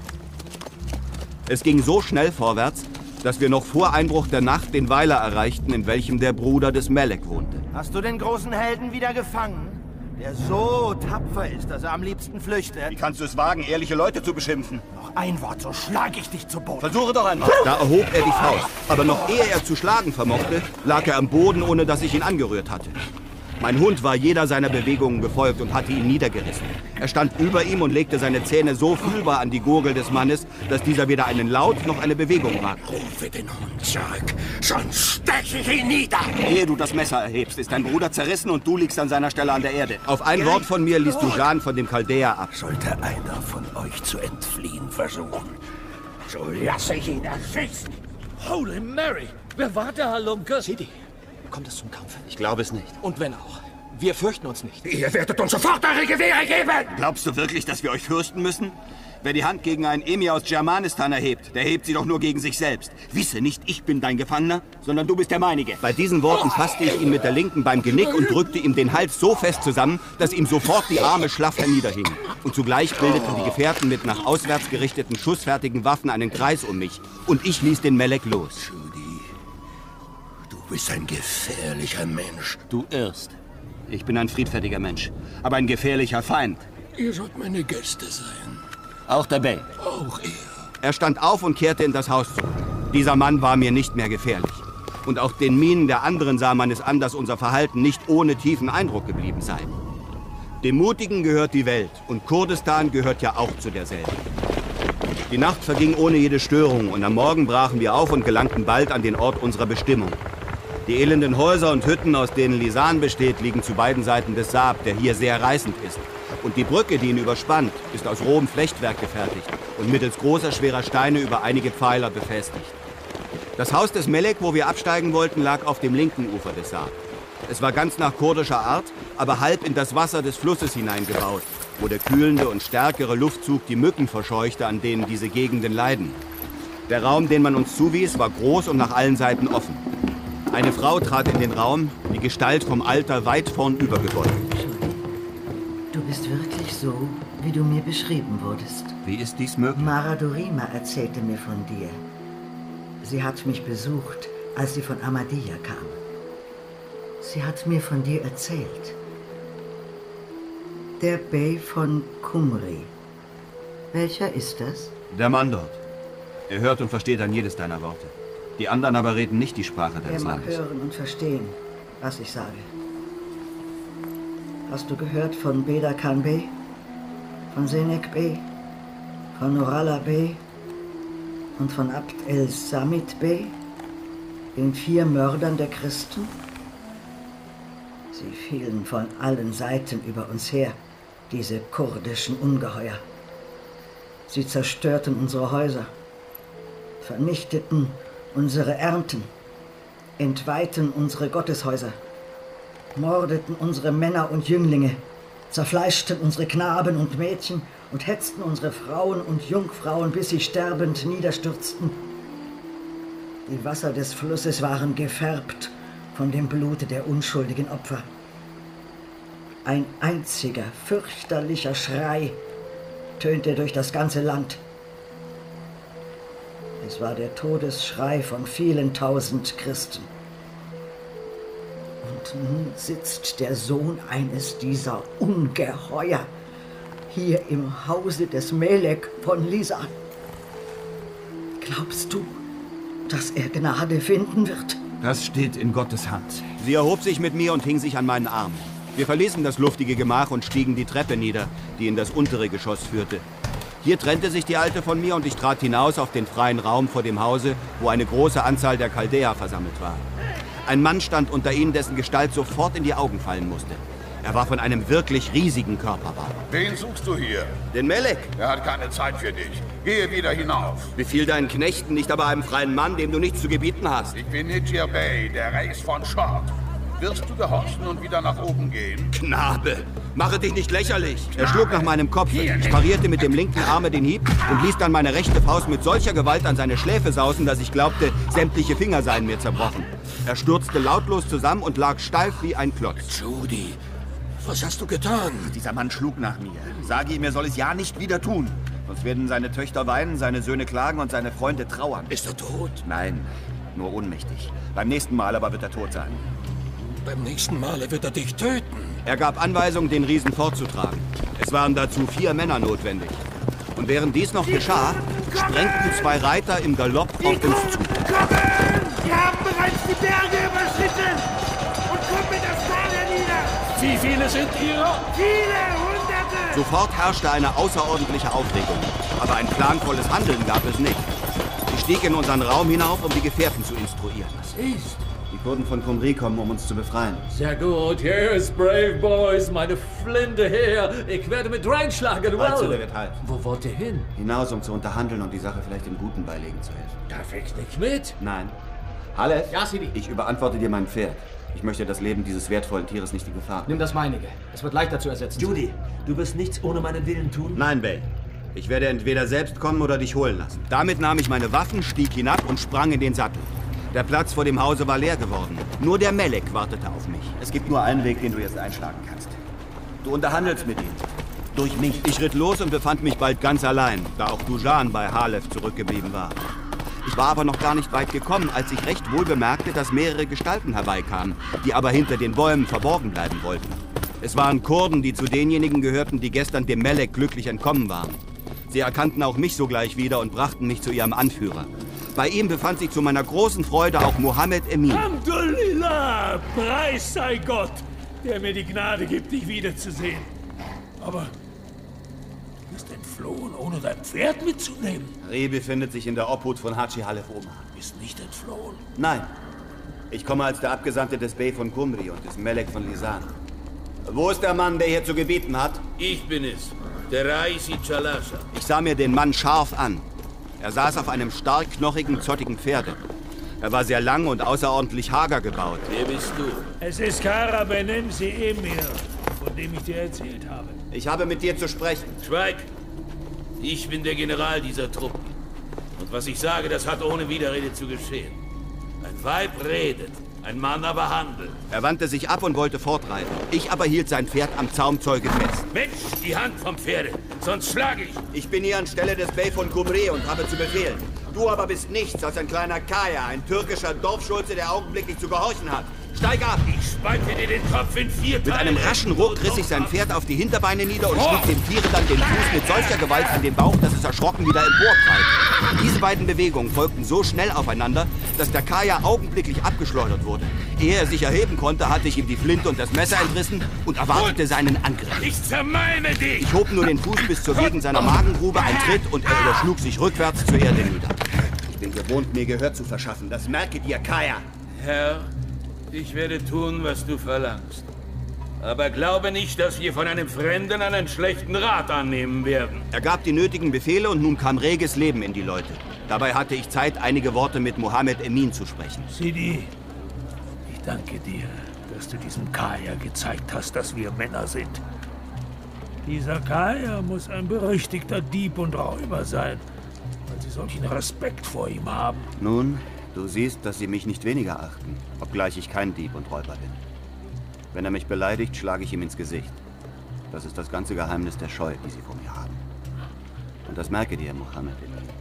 Es ging so schnell vorwärts, dass wir noch vor Einbruch der Nacht den Weiler erreichten, in welchem der Bruder des Melek wohnte. Hast du den großen Helden wieder gefangen? Der so tapfer ist, dass er am liebsten flüchtet. Wie kannst du es wagen, ehrliche Leute zu beschimpfen? Noch ein Wort, so schlage ich dich zu Boden. Versuche doch einmal. Da erhob er die Faust. Aber noch ehe er zu schlagen vermochte, lag er am Boden, ohne dass ich ihn angerührt hatte. Mein Hund war jeder seiner Bewegungen gefolgt und hatte ihn niedergerissen. Er stand über ihm und legte seine Zähne so fühlbar an die Gurgel des Mannes, dass dieser weder einen Laut noch eine Bewegung wagte. Rufe den Hund zurück, sonst steche ich ihn nieder. Ehe du das Messer erhebst, ist dein Bruder zerrissen und du liegst an seiner Stelle an der Erde. Auf ein Wort von mir ließ Dujan von dem Chaldäer ab. Sollte einer von euch zu entfliehen versuchen, so lasse ich ihn erschießen. Holy Mary! Wer war der Halunke? Sidi, kommt es zum Kampf? Ich glaube es nicht. Und wenn auch. Wir fürchten uns nicht. Ihr werdet uns sofort eure Gewehre geben! Glaubst du wirklich, dass wir euch fürchten müssen? Wer die Hand gegen einen Emir aus Germanistan erhebt, der hebt sie doch nur gegen sich selbst. Wisse nicht, ich bin dein Gefangener, sondern du bist der meinige. Bei diesen Worten fasste ich ihn mit der Linken beim Genick und drückte ihm den Hals so fest zusammen, dass ihm sofort die Arme schlaff herniederhingen. Und zugleich bildeten die Gefährten mit nach auswärts gerichteten, schussfertigen Waffen einen Kreis um mich. Und ich ließ den Melek los. Du bist ein gefährlicher Mensch. Du irrst. Ich bin ein friedfertiger Mensch, aber ein gefährlicher Feind. Ihr sollt meine Gäste sein. Auch der Bey. Auch er. Er stand auf und kehrte in das Haus zurück. Dieser Mann war mir nicht mehr gefährlich. Und auch den Mienen der anderen sah man es an, dass unser Verhalten nicht ohne tiefen Eindruck geblieben sei. Dem Mutigen gehört die Welt und Kurdistan gehört ja auch zu derselben. Die Nacht verging ohne jede Störung und am Morgen brachen wir auf und gelangten bald an den Ort unserer Bestimmung. Die elenden Häuser und Hütten, aus denen Lisan besteht, liegen zu beiden Seiten des Saab, der hier sehr reißend ist. Und die Brücke, die ihn überspannt, ist aus rohem Flechtwerk gefertigt und mittels großer, schwerer Steine über einige Pfeiler befestigt. Das Haus des Melek, wo wir absteigen wollten, lag auf dem linken Ufer des Saab. Es war ganz nach kurdischer Art, aber halb in das Wasser des Flusses hineingebaut, wo der kühlende und stärkere Luftzug die Mücken verscheuchte, an denen diese Gegenden leiden. Der Raum, den man uns zuwies, war groß und nach allen Seiten offen. Eine Frau trat in den Raum, die Gestalt vom Alter weit vornüber gebeugt. Du bist wirklich so, wie du mir beschrieben wurdest. Wie ist dies möglich? Mara Dorima erzählte mir von dir. Sie hat mich besucht, als sie von Ahmadiyya kam. Sie hat mir von dir erzählt. Der Bey von Kumri. Welcher ist das? Der Mann dort. Er hört und versteht dann jedes deiner Worte. Die anderen aber reden nicht die Sprache Er deines mag Landes. hören und verstehen, was ich sage. Hast du gehört von Beda Khan Bey? Von Senek Bey? Von Nurallah Bey? Und von Abd el-Samit Bey? Den 4 Mördern der Christen? Sie fielen von allen Seiten über uns her, diese kurdischen Ungeheuer. Sie zerstörten unsere Häuser, vernichteten unsere Ernten, entweihten unsere Gotteshäuser, mordeten unsere Männer und Jünglinge, zerfleischten unsere Knaben und Mädchen und hetzten unsere Frauen und Jungfrauen, bis sie sterbend niederstürzten. Die Wasser des Flusses waren gefärbt von dem Blute der unschuldigen Opfer. Ein einziger, fürchterlicher Schrei tönte durch das ganze Land. Es war der Todesschrei von vielen tausend Christen. Und nun sitzt der Sohn eines dieser Ungeheuer hier im Hause des Melek von Lisan. Glaubst du, dass er Gnade finden wird? Das steht in Gottes Hand. Sie erhob sich mit mir und hing sich an meinen Arm. Wir verließen das luftige Gemach und stiegen die Treppe nieder, die in das untere Geschoss führte. Hier trennte sich die Alte von mir und ich trat hinaus auf den freien Raum vor dem Hause, wo eine große Anzahl der Chaldäer versammelt war. Ein Mann stand unter ihnen, dessen Gestalt sofort in die Augen fallen musste. Er war von einem wirklich riesigen Körperbau. Wen suchst du hier? Den Melek. Er hat keine Zeit für dich. Gehe wieder hinauf. Befiehl deinen Knechten, nicht aber einem freien Mann, dem du nichts zu gebieten hast. Ich bin Nijir Bey, der Reis von Short. Wirst du gehorchen und wieder nach oben gehen? Knabe, mache dich nicht lächerlich. Er schlug nach meinem Kopf, ich parierte mit dem linken Arme den Hieb und ließ dann meine rechte Faust mit solcher Gewalt an seine Schläfe sausen, dass ich glaubte, sämtliche Finger seien mir zerbrochen. Er stürzte lautlos zusammen und lag steif wie ein Klotz. Judy, was hast du getan? Dieser Mann schlug nach mir. Sage ihm, er soll es ja nicht wieder tun. Sonst werden seine Töchter weinen, seine Söhne klagen und seine Freunde trauern. Ist er tot? Nein, nur ohnmächtig. Beim nächsten Mal aber wird er tot sein. Beim nächsten Male wird er dich töten. Er gab Anweisung, den Riesen fortzutragen. Es waren dazu 4 Männer notwendig. Und während dies noch geschah, sprengten 2 Reiter im Galopp auf uns zu. Wir haben bereits die Berge überschritten und kuppeln das Tal hernieder. Wie viele sind ihr? Viele, Hunderte. Sofort herrschte eine außerordentliche Aufregung. Aber ein planvolles Handeln gab es nicht. Ich stieg in unseren Raum hinauf, um die Gefährten zu instruieren. Was ist? Die Kurden von Kumri kommen, um uns zu befreien. Sehr gut. Yes, brave boys. Meine Flinte her. Ich werde mit reinschlagen. Also, der wird halt. Wo wollt ihr hin? Hinaus, um zu unterhandeln und die Sache vielleicht im Guten beilegen zu helfen. Darf ich nicht mit? Nein. Halef? Ja, Sidi. Ich überantworte dir mein Pferd. Ich möchte das Leben dieses wertvollen Tieres nicht in Gefahr. Nimm das meinige. Es wird leichter zu ersetzen. Judy, du wirst nichts ohne meinen Willen tun? Nein, Bey. Ich werde entweder selbst kommen oder dich holen lassen. Damit nahm ich meine Waffen, stieg hinab und sprang in den Sattel. Der Platz vor dem Hause war leer geworden. Nur der Melek wartete auf mich. Es gibt nur einen Weg, den du jetzt einschlagen kannst. Du unterhandelst mit ihm. Durch mich. Ich ritt los und befand mich bald ganz allein, da auch Dujan bei Halef zurückgeblieben war. Ich war aber noch gar nicht weit gekommen, als ich recht wohl bemerkte, dass mehrere Gestalten herbeikamen, die aber hinter den Bäumen verborgen bleiben wollten. Es waren Kurden, die zu denjenigen gehörten, die gestern dem Melek glücklich entkommen waren. Sie erkannten auch mich sogleich wieder und brachten mich zu ihrem Anführer. Bei ihm befand sich zu meiner großen Freude auch Mohammed Emin. Alhamdulillah, Preis sei Gott, der mir die Gnade gibt, dich wiederzusehen. Aber du bist entflohen, ohne dein Pferd mitzunehmen. Reh befindet sich in der Obhut von Haji Halef Omar. Bist nicht entflohen? Nein. Ich komme als der Abgesandte des Bey von Kumri und des Melek von Lisan. Wo ist der Mann, der hier zu gebieten hat? Ich bin es, der Raisi Chalasha. Ich sah mir den Mann scharf an. Er saß auf einem stark knochigen, zottigen Pferde. Er war sehr lang und außerordentlich hager gebaut. Wer bist du? Es ist Kara Benemsi Emir, von dem ich dir erzählt habe. Ich habe mit dir zu sprechen. Schweig! Ich bin der General dieser Truppen. Und was ich sage, das hat ohne Widerrede zu geschehen. Ein Weib redet, ein Mann aber handelt. Er wandte sich ab und wollte fortreiten. Ich aber hielt sein Pferd am Zaumzeuge fest. Mensch, die Hand vom Pferde, sonst schlage ich. Ich bin hier anstelle des Bey von Kumri und habe zu befehlen. Du aber bist nichts als ein kleiner Kaya, ein türkischer Dorfschulze, der augenblicklich zu gehorchen hat. Steig ab! Ich spalte dir den Kopf in 4 Teile! Mit einem raschen Ruck riss ich sein Pferd auf die Hinterbeine nieder und schlug dem Tiere dann den Fuß mit solcher Gewalt an den Bauch, dass es erschrocken wieder emporprallte. Diese beiden Bewegungen folgten so schnell aufeinander, dass der Kaya augenblicklich abgeschleudert wurde. Ehe er sich erheben konnte, hatte ich ihm die Flinte und das Messer entrissen und erwartete seinen Angriff. Ich zermalme dich! Ich hob nur den Fuß bis zur Gegend seiner Magengrube, ein Tritt, und er überschlug sich rückwärts zur Erde nieder. Ich bin gewohnt, mir Gehör zu verschaffen. Das merke dir, Kaya! Herr, ich werde tun, was du verlangst. Aber glaube nicht, dass wir von einem Fremden einen schlechten Rat annehmen werden. Er gab die nötigen Befehle und nun kam reges Leben in die Leute. Dabei hatte ich Zeit, einige Worte mit Mohammed Emin zu sprechen. Sidi, ich danke dir, dass du diesem Kaya gezeigt hast, dass wir Männer sind. Dieser Kaya muss ein berüchtigter Dieb und Räuber sein, weil sie solchen Respekt vor ihm haben. Nun, du siehst, dass sie mich nicht weniger achten, obgleich ich kein Dieb und Räuber bin. Wenn er mich beleidigt, schlage ich ihm ins Gesicht. Das ist das ganze Geheimnis der Scheu, die sie vor mir haben. Und das merke dir, Mohammed.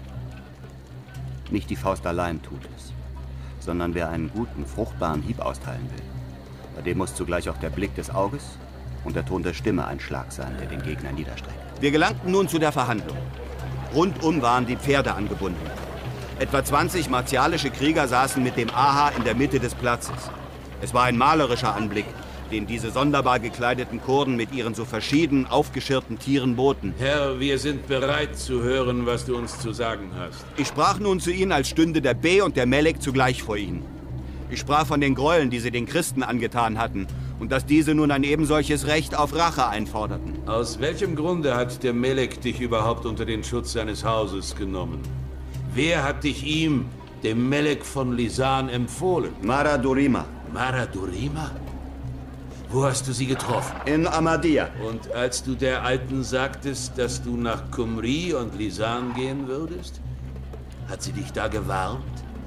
Nicht die Faust allein tut es, sondern wer einen guten, fruchtbaren Hieb austeilen will, bei dem muss zugleich auch der Blick des Auges und der Ton der Stimme ein Schlag sein, der den Gegner niederstreckt. Wir gelangten nun zu der Verhandlung. Rundum waren die Pferde angebunden. Etwa 20 martialische Krieger saßen mit dem Aha in der Mitte des Platzes. Es war ein malerischer Anblick, den diese sonderbar gekleideten Kurden mit ihren so verschieden aufgeschirrten Tieren boten. Herr, wir sind bereit zu hören, was du uns zu sagen hast. Ich sprach nun zu ihnen, als stünde der Bey und der Melek zugleich vor ihnen. Ich sprach von den Gräueln, die sie den Christen angetan hatten, und dass diese nun ein ebensolches Recht auf Rache einforderten. Aus welchem Grunde hat der Melek dich überhaupt unter den Schutz seines Hauses genommen? Wer hat dich ihm, dem Melek von Lisan, empfohlen? Mara Durima. Mara Durima? Wo hast du sie getroffen? In Ahmadiyya. Und als du der Alten sagtest, dass du nach Qumri und Lisan gehen würdest, hat sie dich da gewarnt?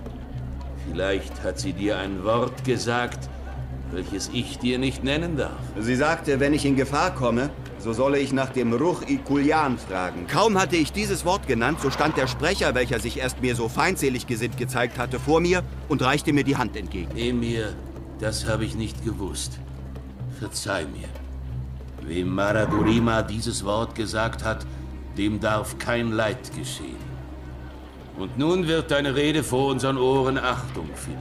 Vielleicht hat sie dir ein Wort gesagt, welches ich dir nicht nennen darf. Sie sagte, wenn ich in Gefahr komme, so solle ich nach dem Ruch-i-Kuljan fragen. Kaum hatte ich dieses Wort genannt, so stand der Sprecher, welcher sich erst mir so feindselig gesinnt gezeigt hatte, vor mir und reichte mir die Hand entgegen. Emir, das habe ich nicht gewusst. Verzeih mir. Wem Mara Durima dieses Wort gesagt hat, dem darf kein Leid geschehen. Und nun wird deine Rede vor unseren Ohren Achtung finden.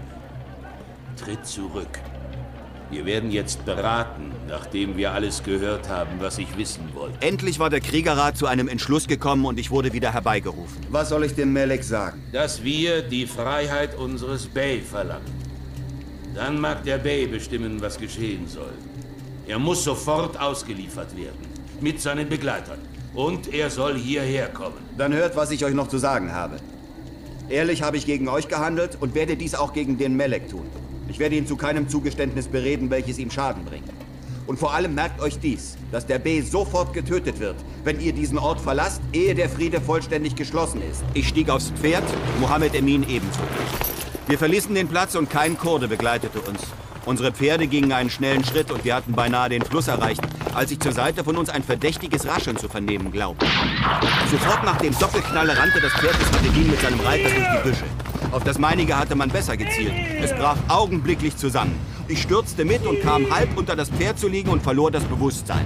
Tritt zurück. Wir werden jetzt beraten, nachdem wir alles gehört haben, was ich wissen wollte. Endlich war der Kriegerrat zu einem Entschluss gekommen und ich wurde wieder herbeigerufen. Was soll ich dem Melek sagen? Dass wir die Freiheit unseres Bey verlangen. Dann mag der Bey bestimmen, was geschehen soll. Er muss sofort ausgeliefert werden, mit seinen Begleitern. Und er soll hierher kommen. Dann hört, was ich euch noch zu sagen habe. Ehrlich habe ich gegen euch gehandelt und werde dies auch gegen den Melek tun. Ich werde ihn zu keinem Zugeständnis bereden, welches ihm Schaden bringt. Und vor allem merkt euch dies, dass der Bey sofort getötet wird, wenn ihr diesen Ort verlasst, ehe der Friede vollständig geschlossen ist. Ich stieg aufs Pferd, Mohammed Emin ebenso. Wir verließen den Platz und kein Kurde begleitete uns. Unsere Pferde gingen einen schnellen Schritt und wir hatten beinahe den Fluss erreicht, als ich zur Seite von uns ein verdächtiges Rascheln zu vernehmen glaubte. Sofort nach dem Doppelknalle rannte das Pferd des Adedin mit seinem Reiter durch die Büsche. Auf das meinige hatte man besser gezielt. Es brach augenblicklich zusammen. Ich stürzte mit und kam halb unter das Pferd zu liegen und verlor das Bewusstsein.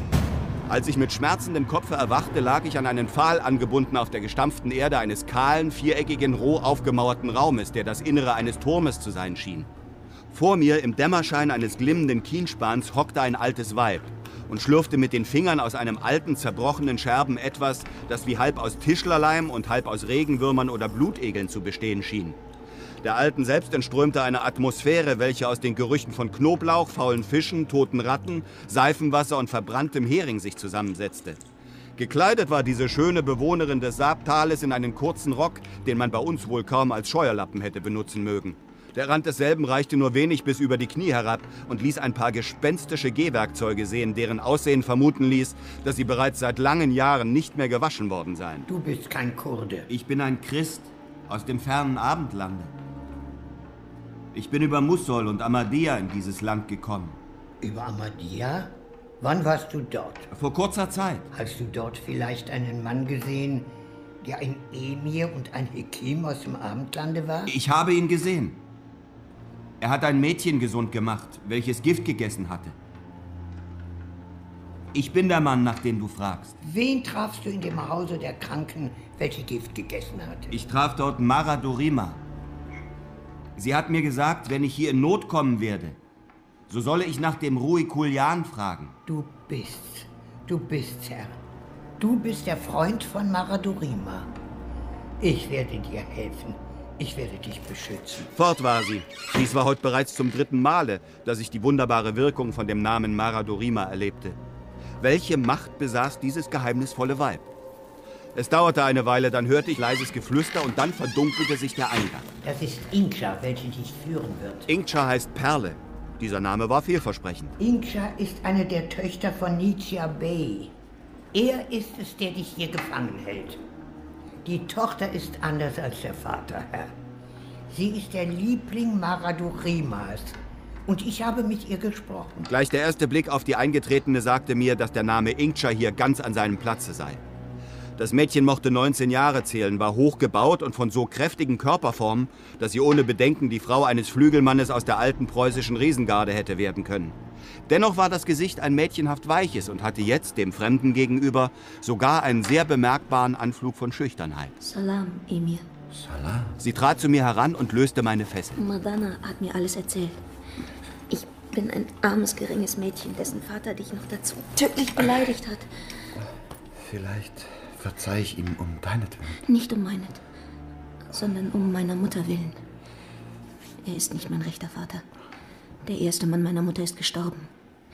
Als ich mit schmerzendem Kopfe erwachte, lag ich an einen Pfahl angebunden auf der gestampften Erde eines kahlen, viereckigen, roh aufgemauerten Raumes, der das Innere eines Turmes zu sein schien. Vor mir, im Dämmerschein eines glimmenden Kienspans, hockte ein altes Weib und schlürfte mit den Fingern aus einem alten, zerbrochenen Scherben etwas, das wie halb aus Tischlerleim und halb aus Regenwürmern oder Blutegeln zu bestehen schien. Der Alten selbst entströmte eine Atmosphäre, welche aus den Gerüchen von Knoblauch, faulen Fischen, toten Ratten, Seifenwasser und verbranntem Hering sich zusammensetzte. Gekleidet war diese schöne Bewohnerin des Saabtales in einen kurzen Rock, den man bei uns wohl kaum als Scheuerlappen hätte benutzen mögen. Der Rand desselben reichte nur wenig bis über die Knie herab und ließ ein paar gespenstische Gehwerkzeuge sehen, deren Aussehen vermuten ließ, dass sie bereits seit langen Jahren nicht mehr gewaschen worden seien. Du bist kein Kurde. Ich bin ein Christ aus dem fernen Abendlande. Ich bin über Mussol und Ahmadiyya in dieses Land gekommen. Über Ahmadiyya? Wann warst du dort? Vor kurzer Zeit. Hast du dort vielleicht einen Mann gesehen, der ein Emir und ein Hekim aus dem Abendlande war? Ich habe ihn gesehen. Er hat ein Mädchen gesund gemacht, welches Gift gegessen hatte. Ich bin der Mann, nach dem du fragst. Wen trafst du in dem Hause der Kranken, welche Gift gegessen hatte? Ich traf dort Mara Dorima. Sie hat mir gesagt, wenn ich hier in Not kommen werde, so solle ich nach dem Rui Kuljan fragen. Du bist, Herr. Du bist der Freund von Mara Dorima. Ich werde dir helfen. Ich werde dich beschützen. Fort war sie. Dies war heute bereits zum 3. Male, dass ich die wunderbare Wirkung von dem Namen Mara Dorima erlebte. Welche Macht besaß dieses geheimnisvolle Weib? Es dauerte eine Weile, dann hörte ich leises Geflüster und dann verdunkelte sich der Eingang. Das ist Inksha, welche dich führen wird. Inksha heißt Perle. Dieser Name war vielversprechend. Inksha ist eine der Töchter von Nizia Bey. Er ist es, der dich hier gefangen hält. Die Tochter ist anders als der Vater, Herr. Sie ist der Liebling Mara Dorimas. Und ich habe mit ihr gesprochen. Gleich der erste Blick auf die Eingetretene sagte mir, dass der Name Inksha hier ganz an seinem Platze sei. Das Mädchen mochte 19 Jahre zählen, war hochgebaut und von so kräftigen Körperformen, dass sie ohne Bedenken die Frau eines Flügelmannes aus der alten preußischen Riesengarde hätte werden können. Dennoch war das Gesicht ein mädchenhaft weiches und hatte jetzt, dem Fremden gegenüber, sogar einen sehr bemerkbaren Anflug von Schüchternheit. Salam, Emir. Salam? Sie trat zu mir heran und löste meine Fesseln. Madana hat mir alles erzählt. Ich bin ein armes, geringes Mädchen, dessen Vater dich noch dazu tödlich beleidigt hat. Vielleicht verzeih ich ihm um deinetwillen. Nicht um meinet, sondern um meiner Mutter willen. Er ist nicht mein rechter Vater. Der erste Mann meiner Mutter ist gestorben.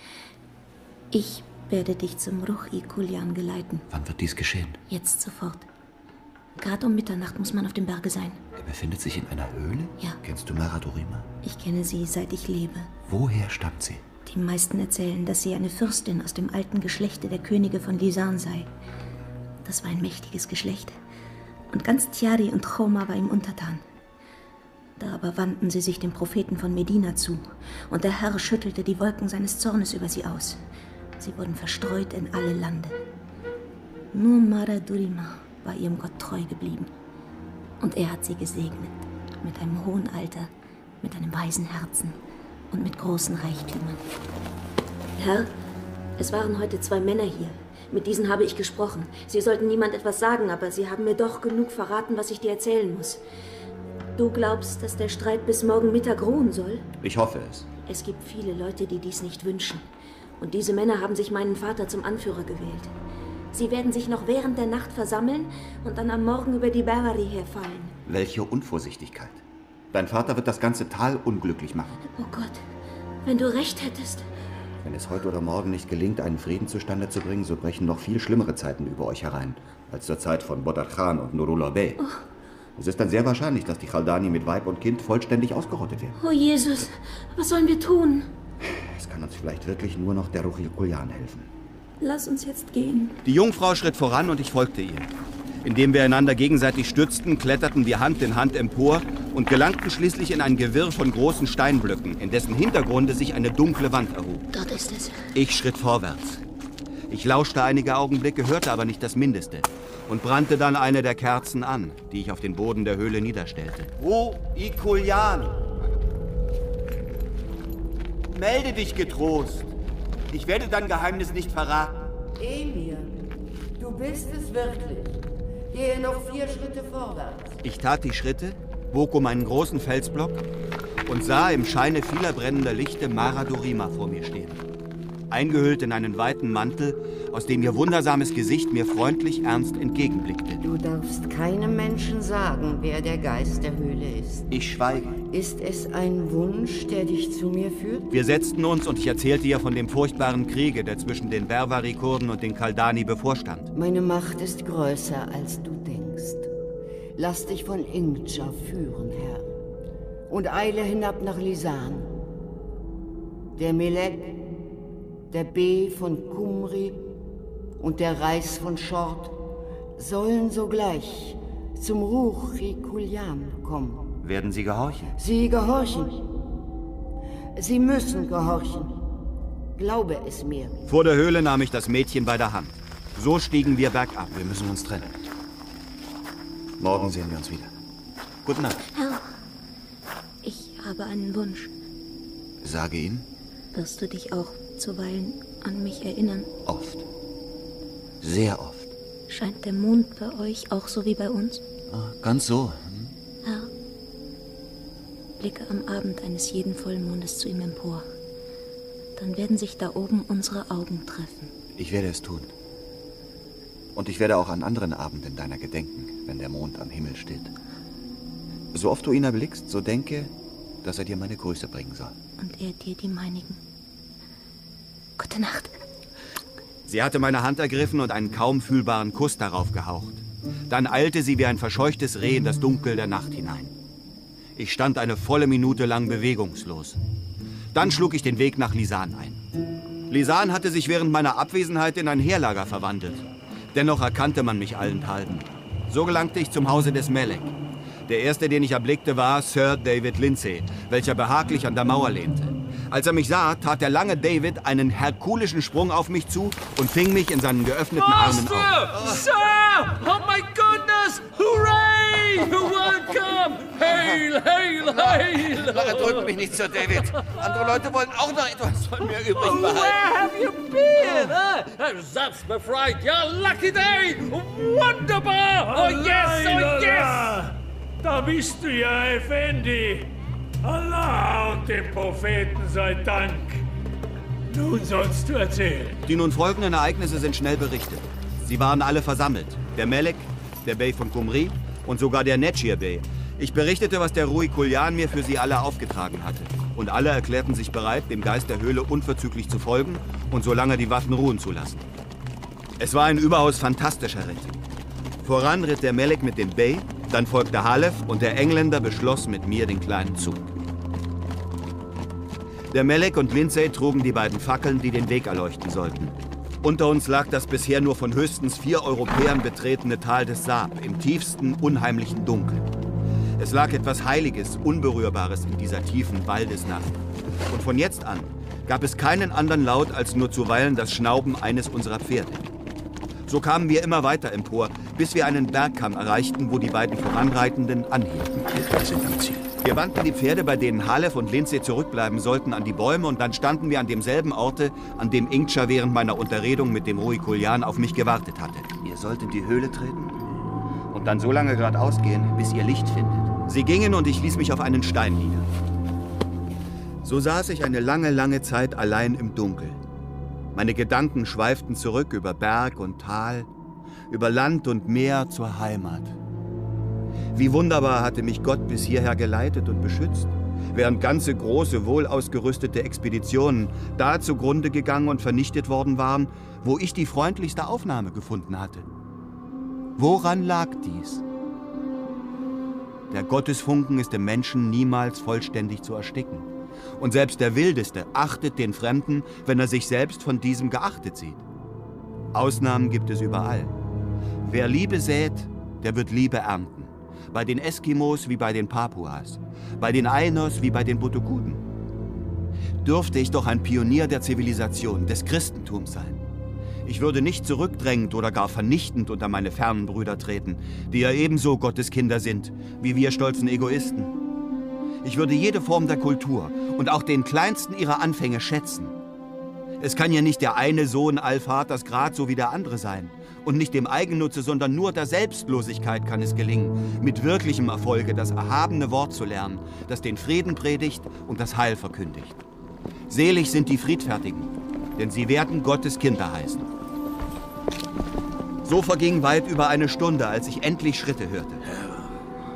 Ich werde dich zum Ruch-i Kuljan geleiten. Wann wird dies geschehen? Jetzt sofort. Gerade um Mitternacht muss man auf dem Berge sein. Er befindet sich in einer Höhle? Ja. Kennst du Mara Dorima? Ich kenne sie, seit ich lebe. Woher stammt sie? Die meisten erzählen, dass sie eine Fürstin aus dem alten Geschlechte der Könige von Lisan sei. Das war ein mächtiges Geschlecht. Und ganz Tiari und Choma war ihm untertan. Da aber wandten sie sich dem Propheten von Medina zu. Und der Herr schüttelte die Wolken seines Zornes über sie aus. Sie wurden verstreut in alle Lande. Nur Mara Dorima war ihrem Gott treu geblieben. Und er hat sie gesegnet. Mit einem hohen Alter, mit einem weisen Herzen und mit großen Reichtümern. Herr, es waren heute 2 Männer hier. Mit diesen habe ich gesprochen. Sie sollten niemand etwas sagen, aber sie haben mir doch genug verraten, was ich dir erzählen muss. Du glaubst, dass der Streit bis morgen Mittag ruhen soll? Ich hoffe es. Es gibt viele Leute, die dies nicht wünschen. Und diese Männer haben sich meinen Vater zum Anführer gewählt. Sie werden sich noch während der Nacht versammeln und dann am Morgen über die Berwari herfallen. Welche Unvorsichtigkeit. Dein Vater wird das ganze Tal unglücklich machen. Oh Gott, wenn du recht hättest. Wenn es heute oder morgen nicht gelingt, einen Frieden zustande zu bringen, so brechen noch viel schlimmere Zeiten über euch herein, als zur Zeit von Bodar Khan und Nurullah Bey. Oh. Es ist dann sehr wahrscheinlich, dass die Chaldani mit Weib und Kind vollständig ausgerottet werden. Oh Jesus, was sollen wir tun? Es kann uns vielleicht wirklich nur noch der Ruch-i Kuljan helfen. Lass uns jetzt gehen. Die Jungfrau schritt voran und ich folgte ihr. Indem wir einander gegenseitig stützten, kletterten wir Hand in Hand empor und gelangten schließlich in ein Gewirr von großen Steinblöcken, in dessen Hintergrunde sich eine dunkle Wand erhob. Dort ist es. Ich schritt vorwärts. Ich lauschte einige Augenblicke, hörte aber nicht das Mindeste und brannte dann eine der Kerzen an, die ich auf den Boden der Höhle niederstellte. Ruch-i Kuljan! Melde dich getrost. Ich werde dein Geheimnis nicht verraten. Emir, du bist es wirklich. Gehe noch 4 Schritte vorwärts. Ich tat die Schritte, bog um einen großen Felsblock und sah im Scheine vieler brennender Lichte Mara Dorima vor mir stehen. Eingehüllt in einen weiten Mantel, aus dem ihr wundersames Gesicht mir freundlich ernst entgegenblickte. Du darfst keinem Menschen sagen, wer der Geist der Höhle ist. Ich schweige. Ist es ein Wunsch, der dich zu mir führt? Wir setzten uns und ich erzählte ihr von dem furchtbaren Kriege, der zwischen den Berwari-Kurden und den Chaldani bevorstand. Meine Macht ist größer, als du denkst. Lass dich von Inksha führen, Herr. Und eile hinab nach Lisan. Der Melek, der B von Kumri und der Reis von Short sollen sogleich zum Ruch-i Kuljan kommen. Werden sie gehorchen? Sie gehorchen. Sie müssen gehorchen. Glaube es mir. Vor der Höhle nahm ich das Mädchen bei der Hand. So stiegen wir bergab. Wir müssen uns trennen. Morgen sehen wir uns wieder. Gute Nacht. Herr, ich habe einen Wunsch. Sage ihn. Wirst du dich auch zuweilen an mich erinnern? Oft. Sehr oft. Scheint der Mond bei euch auch so wie bei uns? Ganz so. Herr, blicke am Abend eines jeden Vollmondes zu ihm empor. Dann werden sich da oben unsere Augen treffen. Ich werde es tun. Und ich werde auch an anderen Abenden deiner gedenken, wenn der Mond am Himmel steht. So oft du ihn erblickst, so denke, dass er dir meine Grüße bringen soll. Und er dir die meinigen. Gute Nacht. Sie hatte meine Hand ergriffen und einen kaum fühlbaren Kuss darauf gehaucht. Dann eilte sie wie ein verscheuchtes Reh in das Dunkel der Nacht hinein. Ich stand eine volle Minute lang bewegungslos. Dann schlug ich den Weg nach Lisan ein. Lisan hatte sich während meiner Abwesenheit in ein Heerlager verwandelt. Dennoch erkannte man mich allenthalben. So gelangte ich zum Hause des Melek. Der erste, den ich erblickte, war Sir David Lindsay, welcher behaglich an der Mauer lehnte. Als er mich sah, tat der lange David einen herkulischen Sprung auf mich zu und fing mich in seinen geöffneten Armen auf. Sir! Oh my goodness! Hooray! Welcome! Hail, hail, hail! Drück mich nicht, Sir David. Andere Leute wollen auch noch etwas von mir übrig behalten. Where have you been? Selbstbefreit! Ja, lucky day! Wunderbar! Oh yes, oh yes! Da bist du ja, Effendi. Allah und dem Propheten sei Dank. Nun sollst du erzählen. Die nun folgenden Ereignisse sind schnell berichtet. Sie waren alle versammelt. Der Melek, der Bey von Kumri und sogar der Netschir Bey. Ich berichtete, was der Rui Kuljan mir für sie alle aufgetragen hatte. Und alle erklärten sich bereit, dem Geist der Höhle unverzüglich zu folgen und solange die Waffen ruhen zu lassen. Es war ein überaus fantastischer Ritt. Voran ritt der Melek mit dem Bey, dann folgte Halef und der Engländer beschloss mit mir den kleinen Zug. Der Melek und Lindsay trugen die beiden Fackeln, die den Weg erleuchten sollten. Unter uns lag das bisher nur von höchstens 4 Europäern betretene Tal des Saab im tiefsten, unheimlichen Dunkel. Es lag etwas Heiliges, Unberührbares in dieser tiefen Waldesnacht. Und von jetzt an gab es keinen anderen Laut als nur zuweilen das Schnauben eines unserer Pferde. So kamen wir immer weiter empor, bis wir einen Bergkamm erreichten, wo die beiden Voranreitenden anhielten. Wir sind am Ziel. Wir wandten die Pferde, bei denen Halef und Lindsay zurückbleiben sollten, an die Bäume und dann standen wir an demselben Orte, an dem Ingcha während meiner Unterredung mit dem Rui Kuljan auf mich gewartet hatte. Ihr sollt in die Höhle treten und dann so lange geradeaus gehen, bis ihr Licht findet. Sie gingen und ich ließ mich auf einen Stein nieder. So saß ich eine lange, lange Zeit allein im Dunkel. Meine Gedanken schweiften zurück über Berg und Tal, über Land und Meer zur Heimat. Wie wunderbar hatte mich Gott bis hierher geleitet und beschützt, während ganze große, wohlausgerüstete Expeditionen da zugrunde gegangen und vernichtet worden waren, wo ich die freundlichste Aufnahme gefunden hatte. Woran lag dies? Der Gottesfunken ist im Menschen niemals vollständig zu ersticken. Und selbst der Wildeste achtet den Fremden, wenn er sich selbst von diesem geachtet sieht. Ausnahmen gibt es überall. Wer Liebe sät, der wird Liebe ernten. Bei den Eskimos wie bei den Papuas, bei den Ainos wie bei den Butukuden. Dürfte ich doch ein Pionier der Zivilisation, des Christentums sein. Ich würde nicht zurückdrängend oder gar vernichtend unter meine fernen Brüder treten, die ja ebenso Gottes Kinder sind, wie wir stolzen Egoisten. Ich würde jede Form der Kultur und auch den kleinsten ihrer Anfänge schätzen. Es kann ja nicht der eine Sohn Allvaters Grad so wie der andere sein. Und nicht dem Eigennutze, sondern nur der Selbstlosigkeit kann es gelingen, mit wirklichem Erfolge das erhabene Wort zu lernen, das den Frieden predigt und das Heil verkündigt. Selig sind die Friedfertigen, denn sie werden Gottes Kinder heißen. So verging weit über eine Stunde, als ich endlich Schritte hörte. Herr,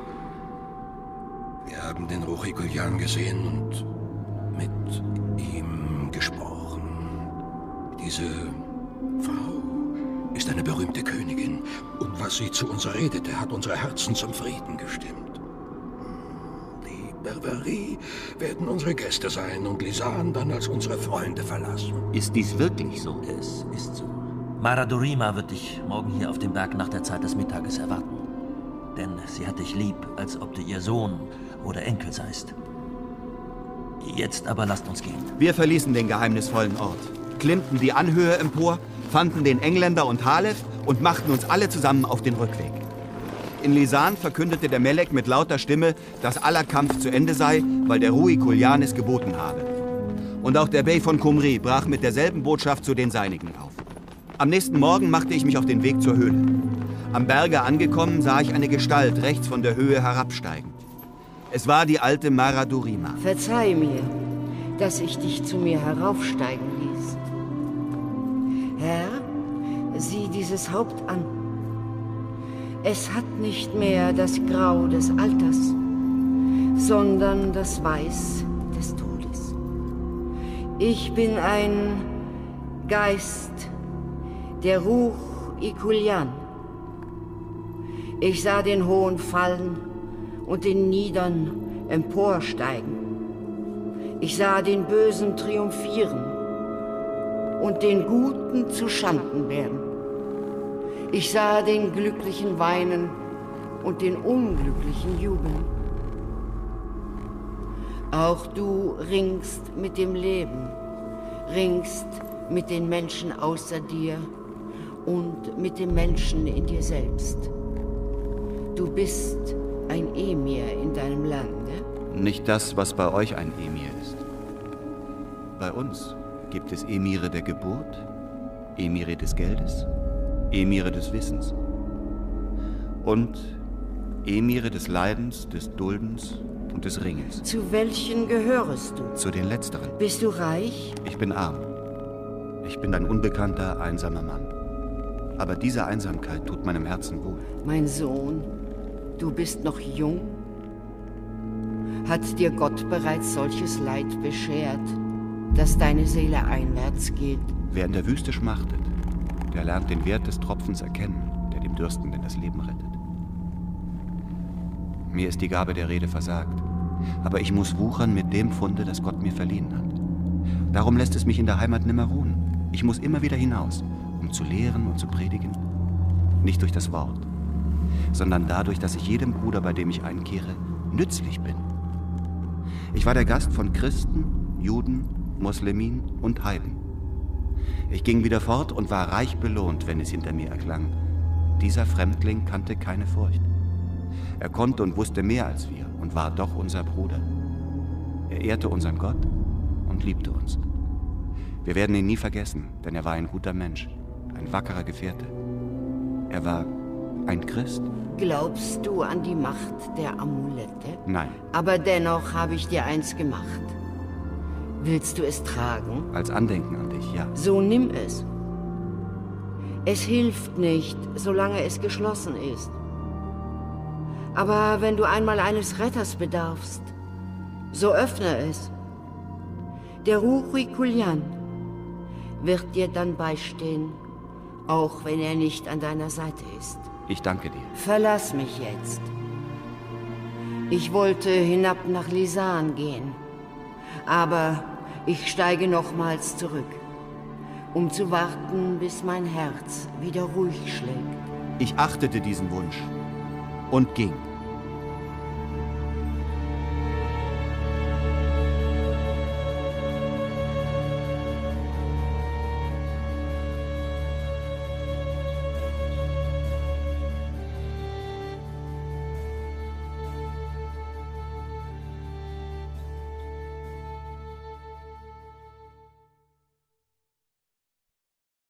wir haben den Rui Kuljan gesehen und mit ihm gesprochen. Diese Frau ist eine berühmte Königin. Und was sie zu uns redete, hat unsere Herzen zum Frieden gestimmt. Die Berberie werden unsere Gäste sein und Lisan dann als unsere Freunde verlassen. Ist dies wirklich so? Es ist so. Maradurima wird dich morgen hier auf dem Berg nach der Zeit des Mittages erwarten. Denn sie hat dich lieb, als ob du ihr Sohn oder Enkel seist. Jetzt aber lasst uns gehen. Wir verließen den geheimnisvollen Ort, klimmten die Anhöhe empor, fanden den Engländer und Halef und machten uns alle zusammen auf den Rückweg. In Lisan verkündete der Melek mit lauter Stimme, dass aller Kampf zu Ende sei, weil der Rui Kuljan es geboten habe. Und auch der Bey von Kumri brach mit derselben Botschaft zu den Seinigen auf. Am nächsten Morgen machte ich mich auf den Weg zur Höhle. Am Berge angekommen, sah ich eine Gestalt rechts von der Höhe herabsteigen. Es war die alte Mara Durima. Verzeih mir, dass ich dich zu mir heraufsteigen ließ. Herr, sieh dieses Haupt an. Es hat nicht mehr das Grau des Alters, sondern das Weiß des Todes. Ich bin ein Geist, der Ruch Ikuljan. Ich sah den Hohen fallen und den Niedern emporsteigen. Ich sah den Bösen triumphieren und den Guten zu Schanden werden. Ich sah den Glücklichen weinen und den Unglücklichen jubeln. Auch du ringst mit dem Leben, ringst mit den Menschen außer dir und mit dem Menschen in dir selbst. Du bist ein Emir in deinem Lande. Nicht das, was bei euch ein Emir ist. Bei uns gibt es Emire der Geburt, Emire des Geldes, Emire des Wissens und Emire des Leidens, des Duldens und des Ringens. Zu welchen gehörst du? Zu den Letzteren. Bist du reich? Ich bin arm. Ich bin ein unbekannter, einsamer Mann. Aber diese Einsamkeit tut meinem Herzen wohl. Mein Sohn, du bist noch jung. Hat dir Gott bereits solches Leid beschert, dass deine Seele einwärts geht? Wer in der Wüste schmachtet, der lernt den Wert des Tropfens erkennen, der dem Dürstenden das Leben rettet. Mir ist die Gabe der Rede versagt, aber ich muss wuchern mit dem Pfunde, das Gott mir verliehen hat. Darum lässt es mich in der Heimat nimmer ruhen. Ich muss immer wieder hinaus, um zu lehren und zu predigen. Nicht durch das Wort, sondern dadurch, dass ich jedem Bruder, bei dem ich einkehre, nützlich bin. Ich war der Gast von Christen, Juden, Muslimin und Heiden. Ich ging wieder fort und war reich belohnt, wenn es hinter mir erklang. Dieser Fremdling kannte keine Furcht. Er konnte und wusste mehr als wir und war doch unser Bruder. Er ehrte unseren Gott und liebte uns. Wir werden ihn nie vergessen, denn er war ein guter Mensch, ein wackerer Gefährte. Er war ein Christ. Glaubst du an die Macht der Amulette? Nein. Aber dennoch habe ich dir eins gemacht. Willst du es tragen? Als Andenken an dich, ja. So nimm es. Es hilft nicht, solange es geschlossen ist. Aber wenn du einmal eines Retters bedarfst, so öffne es. Der Rui Kuljan wird dir dann beistehen, auch wenn er nicht an deiner Seite ist. Ich danke dir. Verlass mich jetzt. Ich wollte hinab nach Lisan gehen, aber ich steige nochmals zurück, um zu warten, bis mein Herz wieder ruhig schlägt. Ich achtete diesen Wunsch und ging.